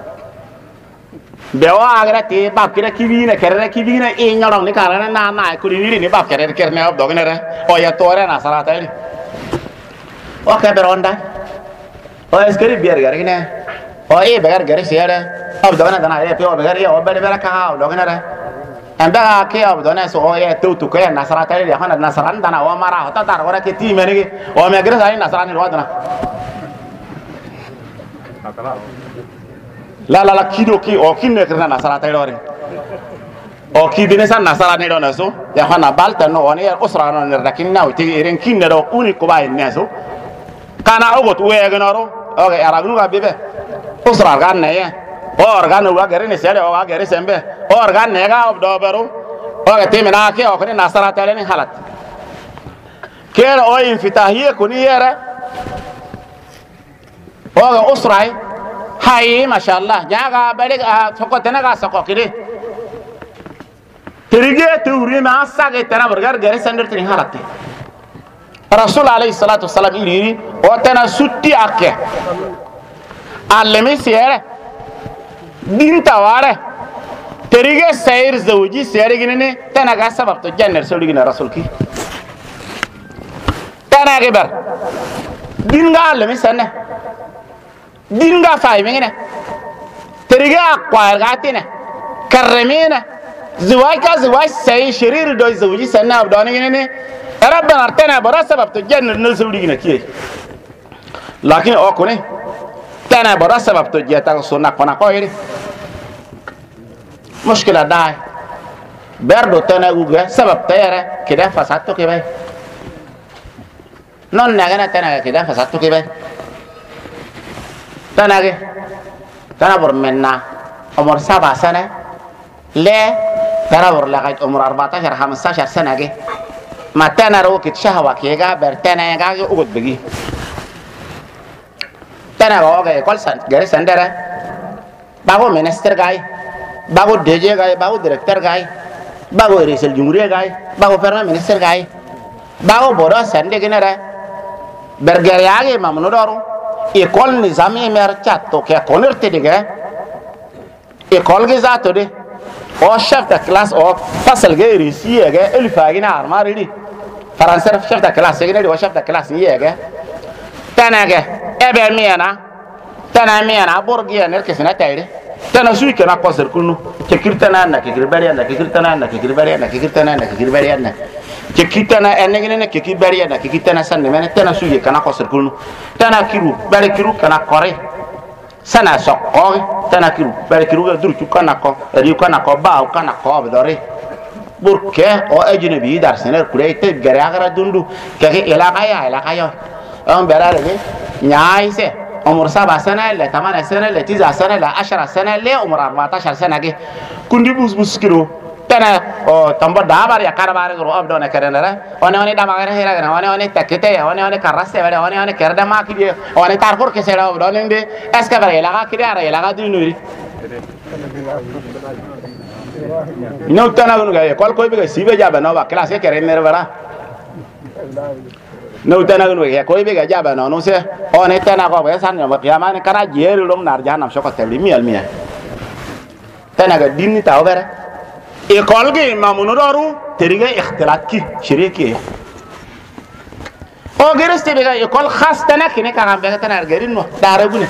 bewa agra te bab kira kibine kere kibine e nyarong ni kara na ko ni ni bab kere kerne ob dognere o ya tore na sala tari o ke beronda o eskeri biar garine o e begar gari sere ob dogna dana e pe o begar e o bere bere ka o dognere amba ke ob dona so o e tu ke na sala tari ya hana na saran dana o mara hota tar ora ke ti meni o me gre sai na saran ni wadana la kido ki o kinne kerna nasara taylore o ki bine san nasara ne dona so ya hana balta no oni usra no ne rakin na o ti ren kinne do uni ko bay neso kana o got we gnoro o ga arabu ga bebe usra ga ne ya o organ wa gare ne sere o ga gare sembe o organ ne ga ob do bero o ga temena ke o ko nasara tayle ni halat kera o infitahiye kuni yara o ga usra hai masyaallah jaga balik sokotena ga sokokire terige teuri ma sage tena burgar gare sender tin halate rasul alayhi salatu wassalam iliri o tena sutti akke allemi sere din taware terige sayr zawji sere ginene tena ga sabab to jannar sawdi gina rasul ki tena ge bar din ga allemi sanne dinga fay mengene teriga kwar gatine karramina زواج سي شرير دو زوجي سنة أبداني يعني ربنا ارتنا برا سبب تجنن نسولي جنا كيه لكن أكوني تنا برا سبب تجيه تغسونا كنا كويري مشكلة داي بردو تنا وجه سبب تياره كده فساتو كيف نون نعنا تنا كده فساتو كيف تنا برمنا عمر 7 سنة لا ترى برلقيت عمر 14 15 سنة جه ما تنا روكت شهوة كيجا برتنا يجا أقول بيجي تنا روكة كل سنة جري سندرة باغو منستر جاي باغو ديجي جاي باغو ديركتور جاي باغو رئيس الجمهورية جاي باغو فرمان منستر جاي باغو بورا سندي جنرة برجرياجي ما منودارو école nizami mer chatto ke konir tidige école ge zato de o chef de classe o fasal ge risi ge elfagina armari français chef de classe ge o chef de classe yege tanage ebe miena borgia ner ke sina tayre tana suy ke na koser kunu ke kirtana na ke girbari na ke kirtana na ke girbari na ke kirtana na ke girbari na ke kitana enegene ke kibari na ke kitana sanne mena tana suy ke na koser kunu tana kiru bari kiru kana kore sana sokko tana kiru bari kiru ga duru kana ko ri kana ko ba kana ko bdore burke o ajnabi dar sener kure te gare agara dundu ke ilaka ya on berare nyaay se عمر 7 سنة ل 8 سنة ل 9 سنة ل 10 سنة ل عمر 14 سنة كي كندي بوس كيلو تنا تمبر دابار يا كاربار كرو أبدون كرنرا وانا دامار هيرا وانا تكتة وانا كراسة وانا كردا ما كذي وانا تاركور كسرة أبدون عندي أسكبر يلاقا كذي أرا يلاقا دينوري إنه تنا كنو كذي كل كوي بيجي سيبه جاب نوبا كلاسة كرنرا برا no tana gun we ko be ga jaba no se on tana ko be san no ya man kana jeru long nar janam so ko teli mial mia tana ga dinni taw bere e kol ge mamuno doru teriga ikhtilat ki shiriki o gereste be ga e kol khas tana kine ka be tana gerin no dara bune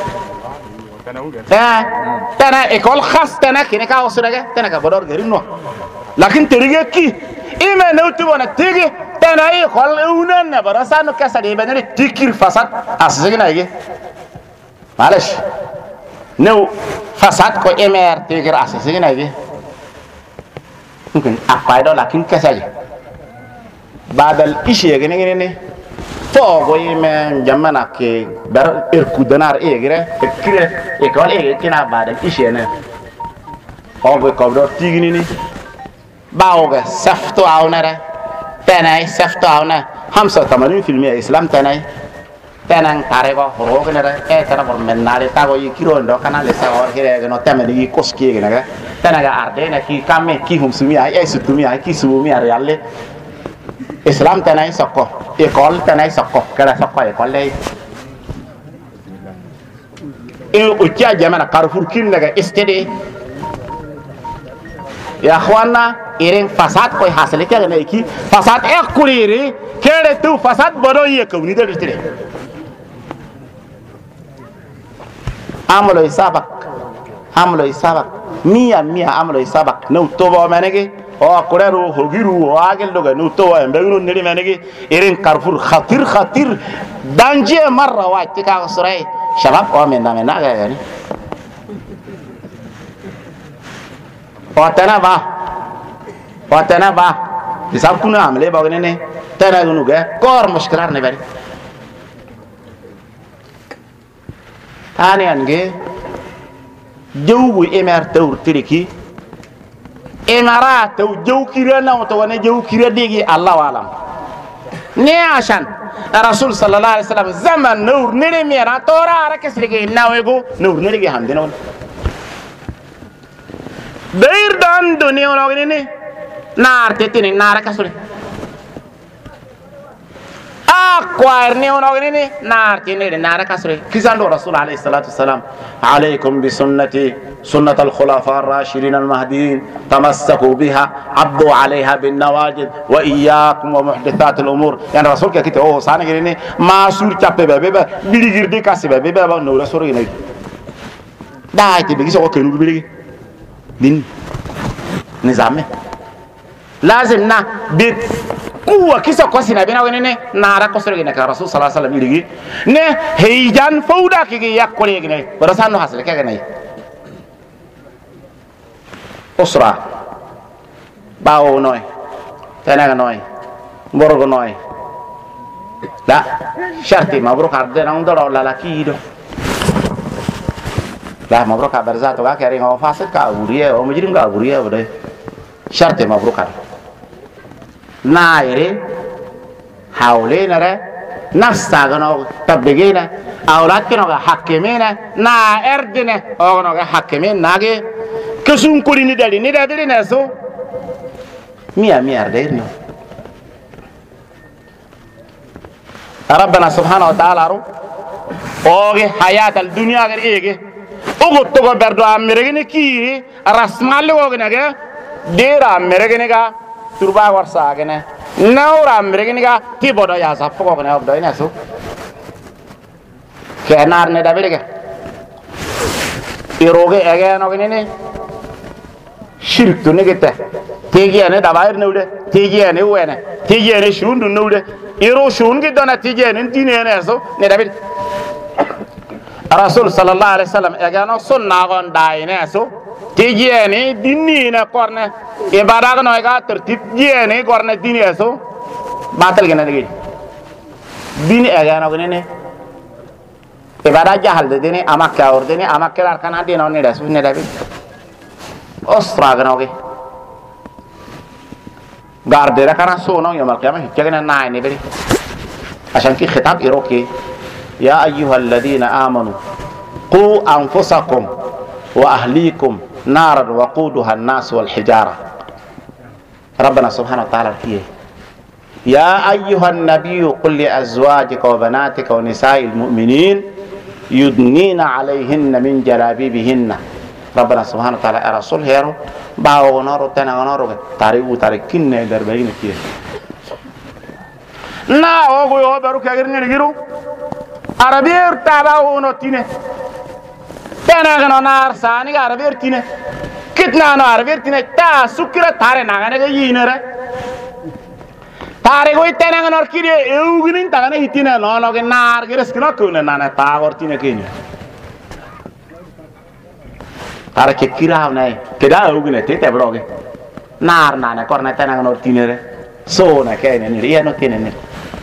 tana e kol khas tana kine ka osura ga tana ka bodor gerin no lakin teriga ki ima no tubona tigi tana e kol unan na barasano kasadi benere tikir fasad asigina ige malash no fasad ko emer tikir asigina ige mungkin apa do lakin kasadi badal ishi gene ne to go yime jamana ke bar irkudanar egre ekire e kol e kina badal ishi ne o go ko do tigini ni bawo ga safto awnara tana safto awna hamsa tamanin filmi islam tanai tenang tare ko horo gene re e tara bor men nale ta go yikiro ndo kana le sa or here no temene yi koski gene ga tenaga arde na ki kamme ki hum sumi ay e sutumi ay ki sumi ar yalle islam tanai sokko école tanai sokko kala sokko école lay e o tia jamana carrefour kin daga std ya khwana iring fasad koy hasale ke gane ki fasad e kuliri kede tu fasad bodo ye ko ni de tire amlo isabak mia amlo isabak no to bo menege o kurero hogiru o agel doga no to en begno neri menege iring carrefour khatir danger marra wa tika surai shabab o men na ga yani watana ba bisab kuna amle bagene ne tana gunu ga kor mushkilar ne bari tani ange jawbu emer tawr tiriki emara taw jaw kira na to wane jaw kira degi allah walam ne ashan rasul sallallahu alaihi wasallam zaman nur nere mera tora ara kesrige nawego nur nere ge handina dair dan dunia orang ini nar tetini nar kasuri akwar ni orang ini nar tini nar kasuri kisando rasul alaihi salatu wasalam alaikum bi sunnati sunnat al khulafa ar rashidin al mahdiyyin tamassaku biha abdu alaiha bin nawajid wa iyyakum wa muhdathat al umur yani rasul ke kita oh sana gini masur cappe bebe biligir de kasibe bebe ba no rasul gini dai ti bigi so ko kenu biligi din nizame lazim na bit kuwa kisa kosi na bina wenene nara kosoro gina ka rasul sallallahu alaihi wasallam iligi ne heijan fauda kigi yakole gina barasano hasle ka gina usra bawo noy tenaga noy borgo noy da sharti mabruk arde na undoro la kido لا مبروك على برزات وقاك يا ريم هو فاسد كابوريه هو مجرم كابوريه وده شرط مبروك على نايري حاولين ره نفس تاغنو تبلغينا اولاد كنو حكمين نا اردنا اوغنو حكمين ناغي كسون كوري ندالي نسو ميا ارديرنا ربنا سبحانه وتعالى رو اوغي حياة الدنيا غير ايغي ogo togo berdo ameregene ki rasmal wogene ga dera ameregene ga turba warsa gene naura ameregene ga tibodo ya sa fogo gene obdo ina so kenar ne dabere ga iroge ege no gene ne shirk to ne gete tegi ane dabair ne ude tegi ane wene tegi ane shundu ne ude iro shungi dona tegi ane dine ne so ne dabere rasul sallallahu alaihi wasallam egano sunna gon daine so tijeni dinni na korne ibadah no ega tertib jeni korne dinni so batal gena degi dini egano gene ibadah jahal de dini amakka or dini amakka arkan adi no ne dasu ne dabi osra gano ge garde ra kana so no yamal qiyamah hikena na ne beri عشان كي خطاب إيروكي يا أيها الذين آمنوا قوا أنفسكم وأهليكم نارا وقودها الناس والحجارة ربنا سبحانه وتعالى فيه يا أيها النبي قل لأزواجك وبناتك ونساء المؤمنين يدنين عليهن من جلابيبهن ربنا سبحانه وتعالى رسول هيرو باو نورو تنا نورو تاريخ تاريخين دربين فيه نا اوغو يو برو كاغيرني ريرو عربير تاباو نوتينه تنا غنو نار ساني عربير تينه كتنا نو عربير تينه تا سكر تاري ناغانه يينره تاري کوئی تنا غنو كيري اوغنين تاغانه هيتينه نو نو نار گرس كنا كونه نانا تا ورتينه كيني تاري كيراو ناي كدا اوغنه تيته بروغه نار نانا كورنا تنا غنو تينه سونا كاينه ني ريا نو تينه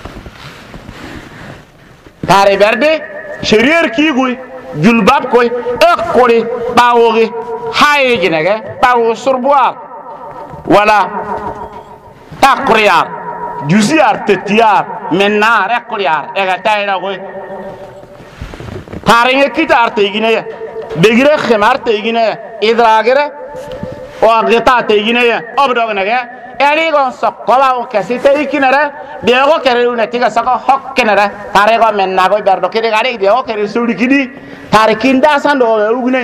تاري بردي شرير كيغوي جلباب كوي اكوري باوغي هاي جنگه باو سربوا ولا تاكريا jusi artetia menna rekoliar ega tayra go taringe kita artegine ya begire khemar tegine idragere o agita tegine ya obdogna ga eri go sokola o kasite ikinara dego kere unetiga sako hokkenara tare go menna go berdo kide gari dego kere sudi kidi tarikinda sando ugne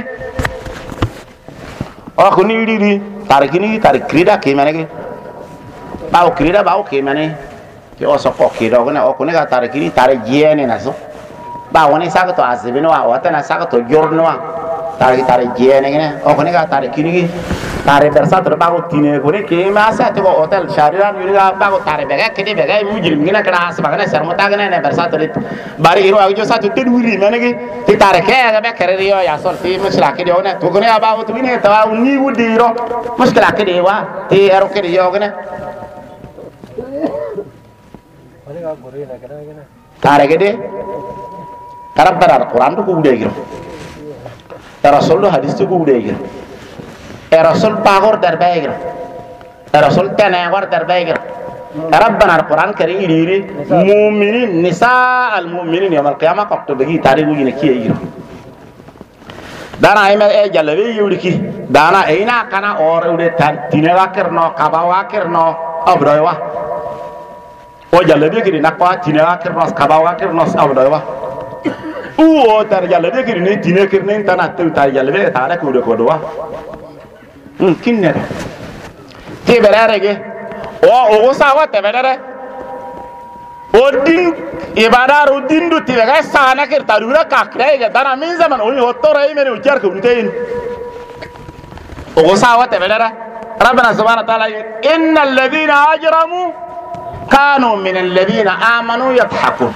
o kuni didi tarikini tarikrida ke manege bawo krida bawo ke mane ke o soko kido gona o kuni ga tarikini tare jene naso bawo ni saka to azibino wa wata na saka to jorno wa tare jene ngene o kuni ga tarikini tare bersato bago tine kuni ke ma sa to hotel shariran yuniga bago tare bega kede bega mujrim ngina kana asbagana sharmata gana ne bersato bari hiro agjo sa to teduri manege ti tare ke ga be kere yo ya sol ti mushla ke yo ne to kuni bago to ni tawa ni wudiro mushkila ke de wa ti ero ke yo gana tare ke de karab tar Quran to ku de giro rasul hadis to ku de giro rasul pagor darbaigir rasul tanagor darbaigir rabbana alquran karim yiri mu'minin nisa almu'minin yawm alqiyamah qafto bagi tarigu yine kiyir dana ayme e jalabe yuriki dana eina kana or ude tan tinela kerno kabawa kerno abroywa o jalabe kiri nakwa tinela kerno kabawa kerno abroywa o tar jalabe kiri ne tine kirne tanat tar jalabe tara ko de kodwa kinnere ti berarege o sawa te berare odin ibadar odin du ti ga sana kir tarura kakre ga dana min zaman o hotto rai mere uchar ko utein o sawa te berare rabbana subhanahu wa ta'ala innal ladhina ajramu kanu min alladhina amanu yadhakun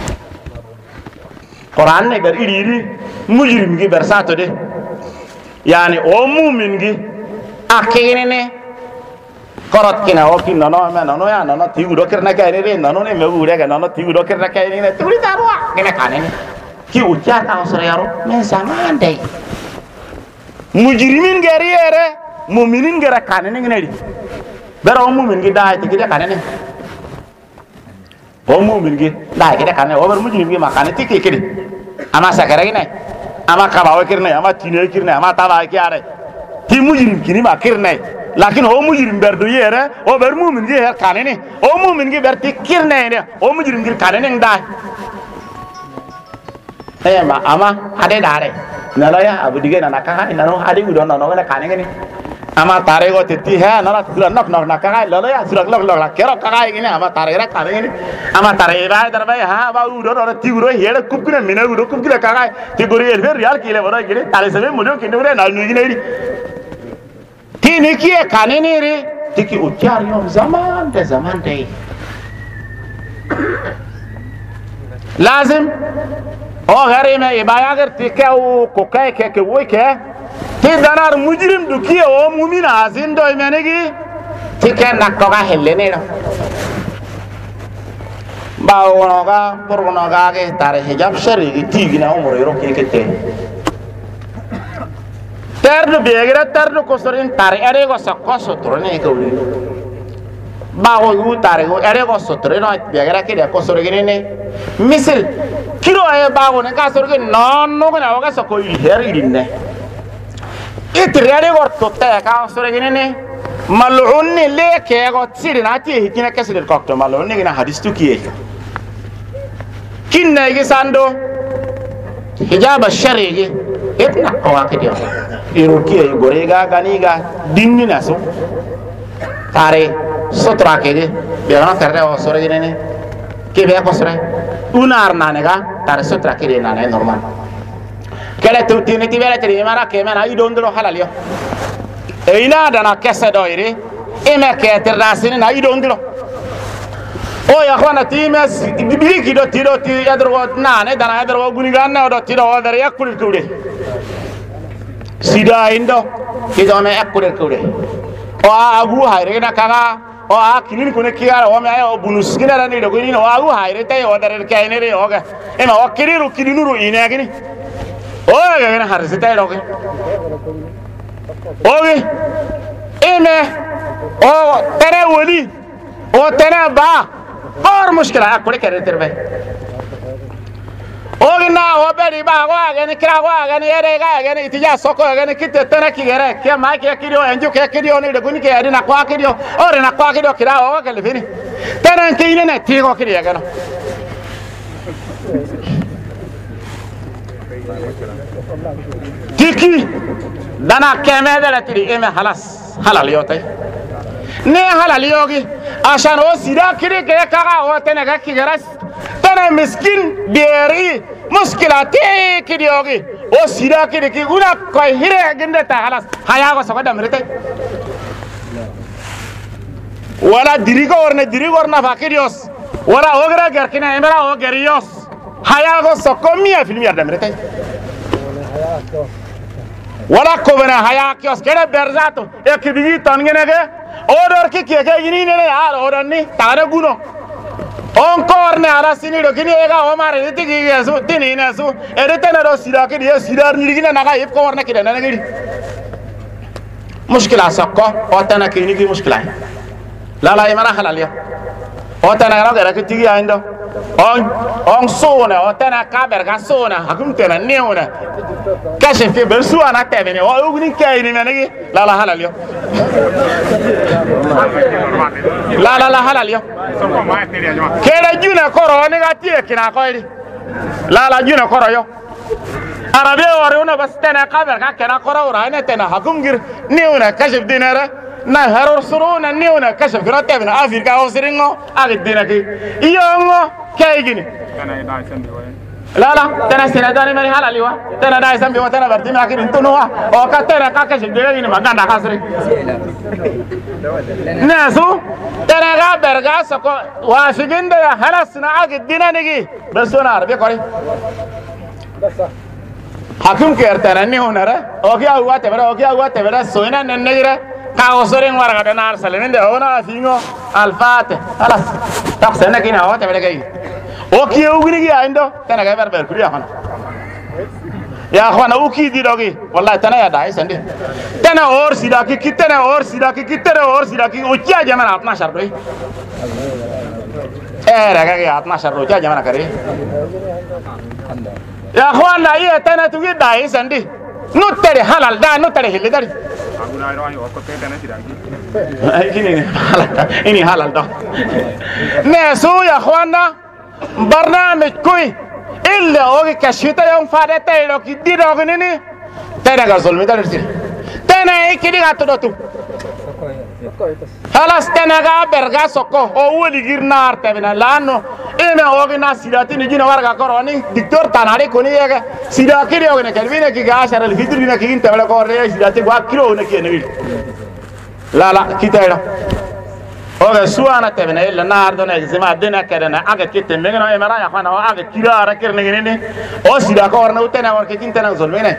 Quran ne gar iri mujrim gi bersato de yani o mu'min gi akene ne korot kina o kin nono me nono ya nono tigu do kerna ka ni nono ne me ure ga nono tigu do kerna ka ni ne tuli tarwa kene kanene ki ucha ka osore yaro men zaman dai mujrimin gariere mu'minin gara kanene ngene di bero mu'min gi dai ti gide kanene o mu'min gi dai gide kanene o ber mujrim gi makane ti kikidi ama sakara gi ne ama kabawe kirne ama tine kirne ama taba ki are ti mujrim kini ma kirne lakin o mujrim berdo yere o ber mu'min gi her kanene o mu'min gi ber ti kirne ne o mujrim gi kanene ndai ma ama ade dare nalaya abu dige na nakaka nano ade udo nono ne kanene ni ama tare go ti he nala nok nok nakaka lalaya surak lok lok kero kaka ini ama tare ra kanene ni ama tare ba dar ba ha ba udo no ti uro hele kupkine mine udo kupkine kaka ti gori el ver real kile bora gile tare sebe mudo kinure na nu gine tini kiye kanene ri tiki uchar yom zaman de lazim o gari me ibaya gar tike o kokai ke woike ti danar mujrim dukiye o mu'mina azindo menegi tike nakko ga hellene no bawo ga porno ga ke tare hijab shari tigina umro yoro ke te terdu begira terdu kosorin tare ere go sakkoso torne ko wi bawo yu tare go ere go sotore no begira ke de kosore gine misil kilo ay bawo ne ka sorge non no na ga sakko yi her idinne itrere go totte ka sore gine mal'un le ke go sirina ti hikina kesir kokto mal'un ne gina hadis tu kiye kinna gi sando hijab ash-shari'i itna ko akidio irukiye gorega ganiga dinni naso tare sotra kede be na tare o sore gine ke be ko sore unar nanega tare sotra kede nane normal kala tutti ne ti vela tri mara ke mena idondro halalio e ina dana kessa doire e me ke terrasini na idondro o ya khwana ti mes bibiki do ti adro nane dana adro guniganna do ti do der yakul kude sida indo ti do me yakul kude o agu hayre na kaga o a kinin kone kiara o me ayo bunus kinara ni do gini o agu hayre te o der ke ne re oga e ma o kiriru kinuru ine gini o ga har sita roge oge eme o tere woli o tena ba or mushkila akure kere terbe o gina o beri ba wa gani kira wa gani ere ga gani itija soko gani kite tena kigere ke ma ke kirio enju ke kirio ni de kuni ke ari na kwa kirio ore na kwa kirio kira o ke lefini tena ke ine ne tigo kirio gano tiki dana keme dala tiri eme halas halal yote ne halal yogi ashan o sida kiri ke kaga o tena ga kigeras tena miskin beri muskilati kiri yogi o sida kiri ki una koy hire gende ta halas haya go sogo damrete wala dirigo orna fakirios wala ogra garkina emera o gerios haya go sokomia filmi damrete wala kobena haya kios kere berzato e kibigi tangenege order ki keke yini ne yaar order ni tare guno on korne ala sini do kini ega o mare itigi yesu tini nesu eretena do sida ki ye sidar ni gina naga yep korne ki dana ngiri mushkila sakko o tana kini ki mushkila la imara halal ya o tana ra gara ki tigi aindo on sona o tana kaber ga sona hakum tena neuna kashe fi bersu ana tebene o ugni kayni menegi la halal yo la halal yo kera juna koro ne ga tie kina koyri la juna koro yo arabe ore una bas tana kaber ga kena koro ora ne tena hakum gir neuna kashe dinara na haror suruna neuna kashe fi tebene afrika o siringo ag dinaki iyongo kaygini la tena senadani mari halaliwa tena dai sambi wa tena bartimi akini tunwa o ka tena ka kashe degini maganda kasri nasu tena ga berga soko wa figinde ya halasna ag dinanigi besona arbe kori hakim kertana ni honara o kiya wa tebera soina nennegira ka osoren warga danar salene de ona fingo alfate halas taksena kina wa tebera gay o kiya ugini gi aindo tena ga berber kuriya hon ya khwana uki di dogi wallahi tena ya dai sande tena or sidaki kitene or sidaki o kiya jamana apna shardoi raga ga apna shardo kiya jamana kare ya khwana ye tena tugi dai sande nuttare halal da nuttare hilidari ini halal da nesu ya khwana barnamij kuy illa ogi kashita yom fadete lo ki dirognini tena ga zulmi darsi tena ikidi gatudotu halas tena ga berga soko o woli girnar tebina lano eme ogi na sidati ni jina warga koroni diktor tanare koni yega sidakiri ogi ne kelvine ki ga sharal fitri na ki intebele korre sidati gwa kilo ne ki ne la kitayra oga suana tebina illa nardo ne zima dena kedana aga kitte mengeno emara ya khana aga kirara kirne ngene o sida korna utena war ki intena zulmine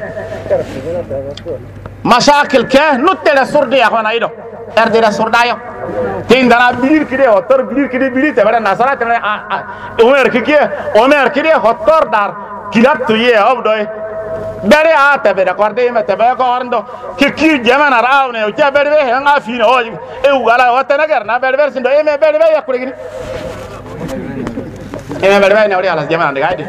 mashakil ke nuttele surdi ya khana ido erdira surdayo tindana bilir kide hotor bilir kide bilir tebara nasara tebara omer kide hotor dar kilap tuye obdoy bere a tebera korde me tebera korndo ki jamana raawne o ja berbe hanga fino o e ugala hotena garna berber sindo e me berbe yakure gini e me berbe ne ori ala jamana gaide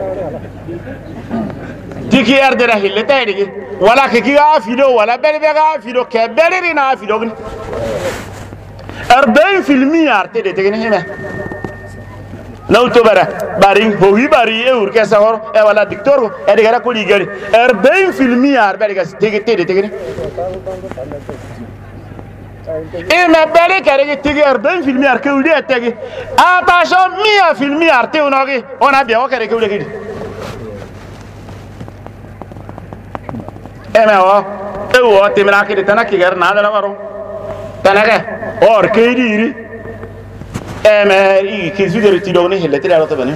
tiki erdira hille taydi wala ki ga fido wala berbe ga fido ke berri na fido gini 40% arte de tegene heme law to bara bari howi bari e urke sahor e wala dictor e de gara ko ligari 40% ar bari ga tege tegene e me bari kare ge tege 40% ar ke udi tege attention 100% arte onogi ona be o kare ke udi gidi e me o e o timra ke de tanaki gar na la waro tanaga or ke diri eme ki zugere ti dogni hele ti dalo to bani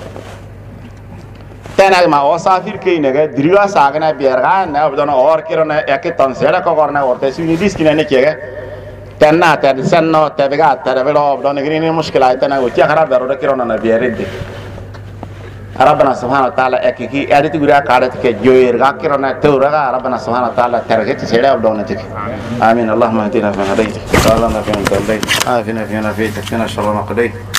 tanaga ma o safir ke nega diriwa sagna bierga na obdono or kirona ek ton sera ko korna orte suni diskina ne kega tanna ta sanno ta bega ta velo obdono grini mushkila tanaga ti khara daro kirona na bierede ربنا سبحانه وتعالى أكيد أريد تقول أكادت كجوير غاكرنا تورا ربنا سبحانه وتعالى تركت سيدا بدونتك آمين اللهم اهدنا فيمن هديت وتولنا فيمن توليت عافنا فيمن عافيت وقنا شر ما قضيت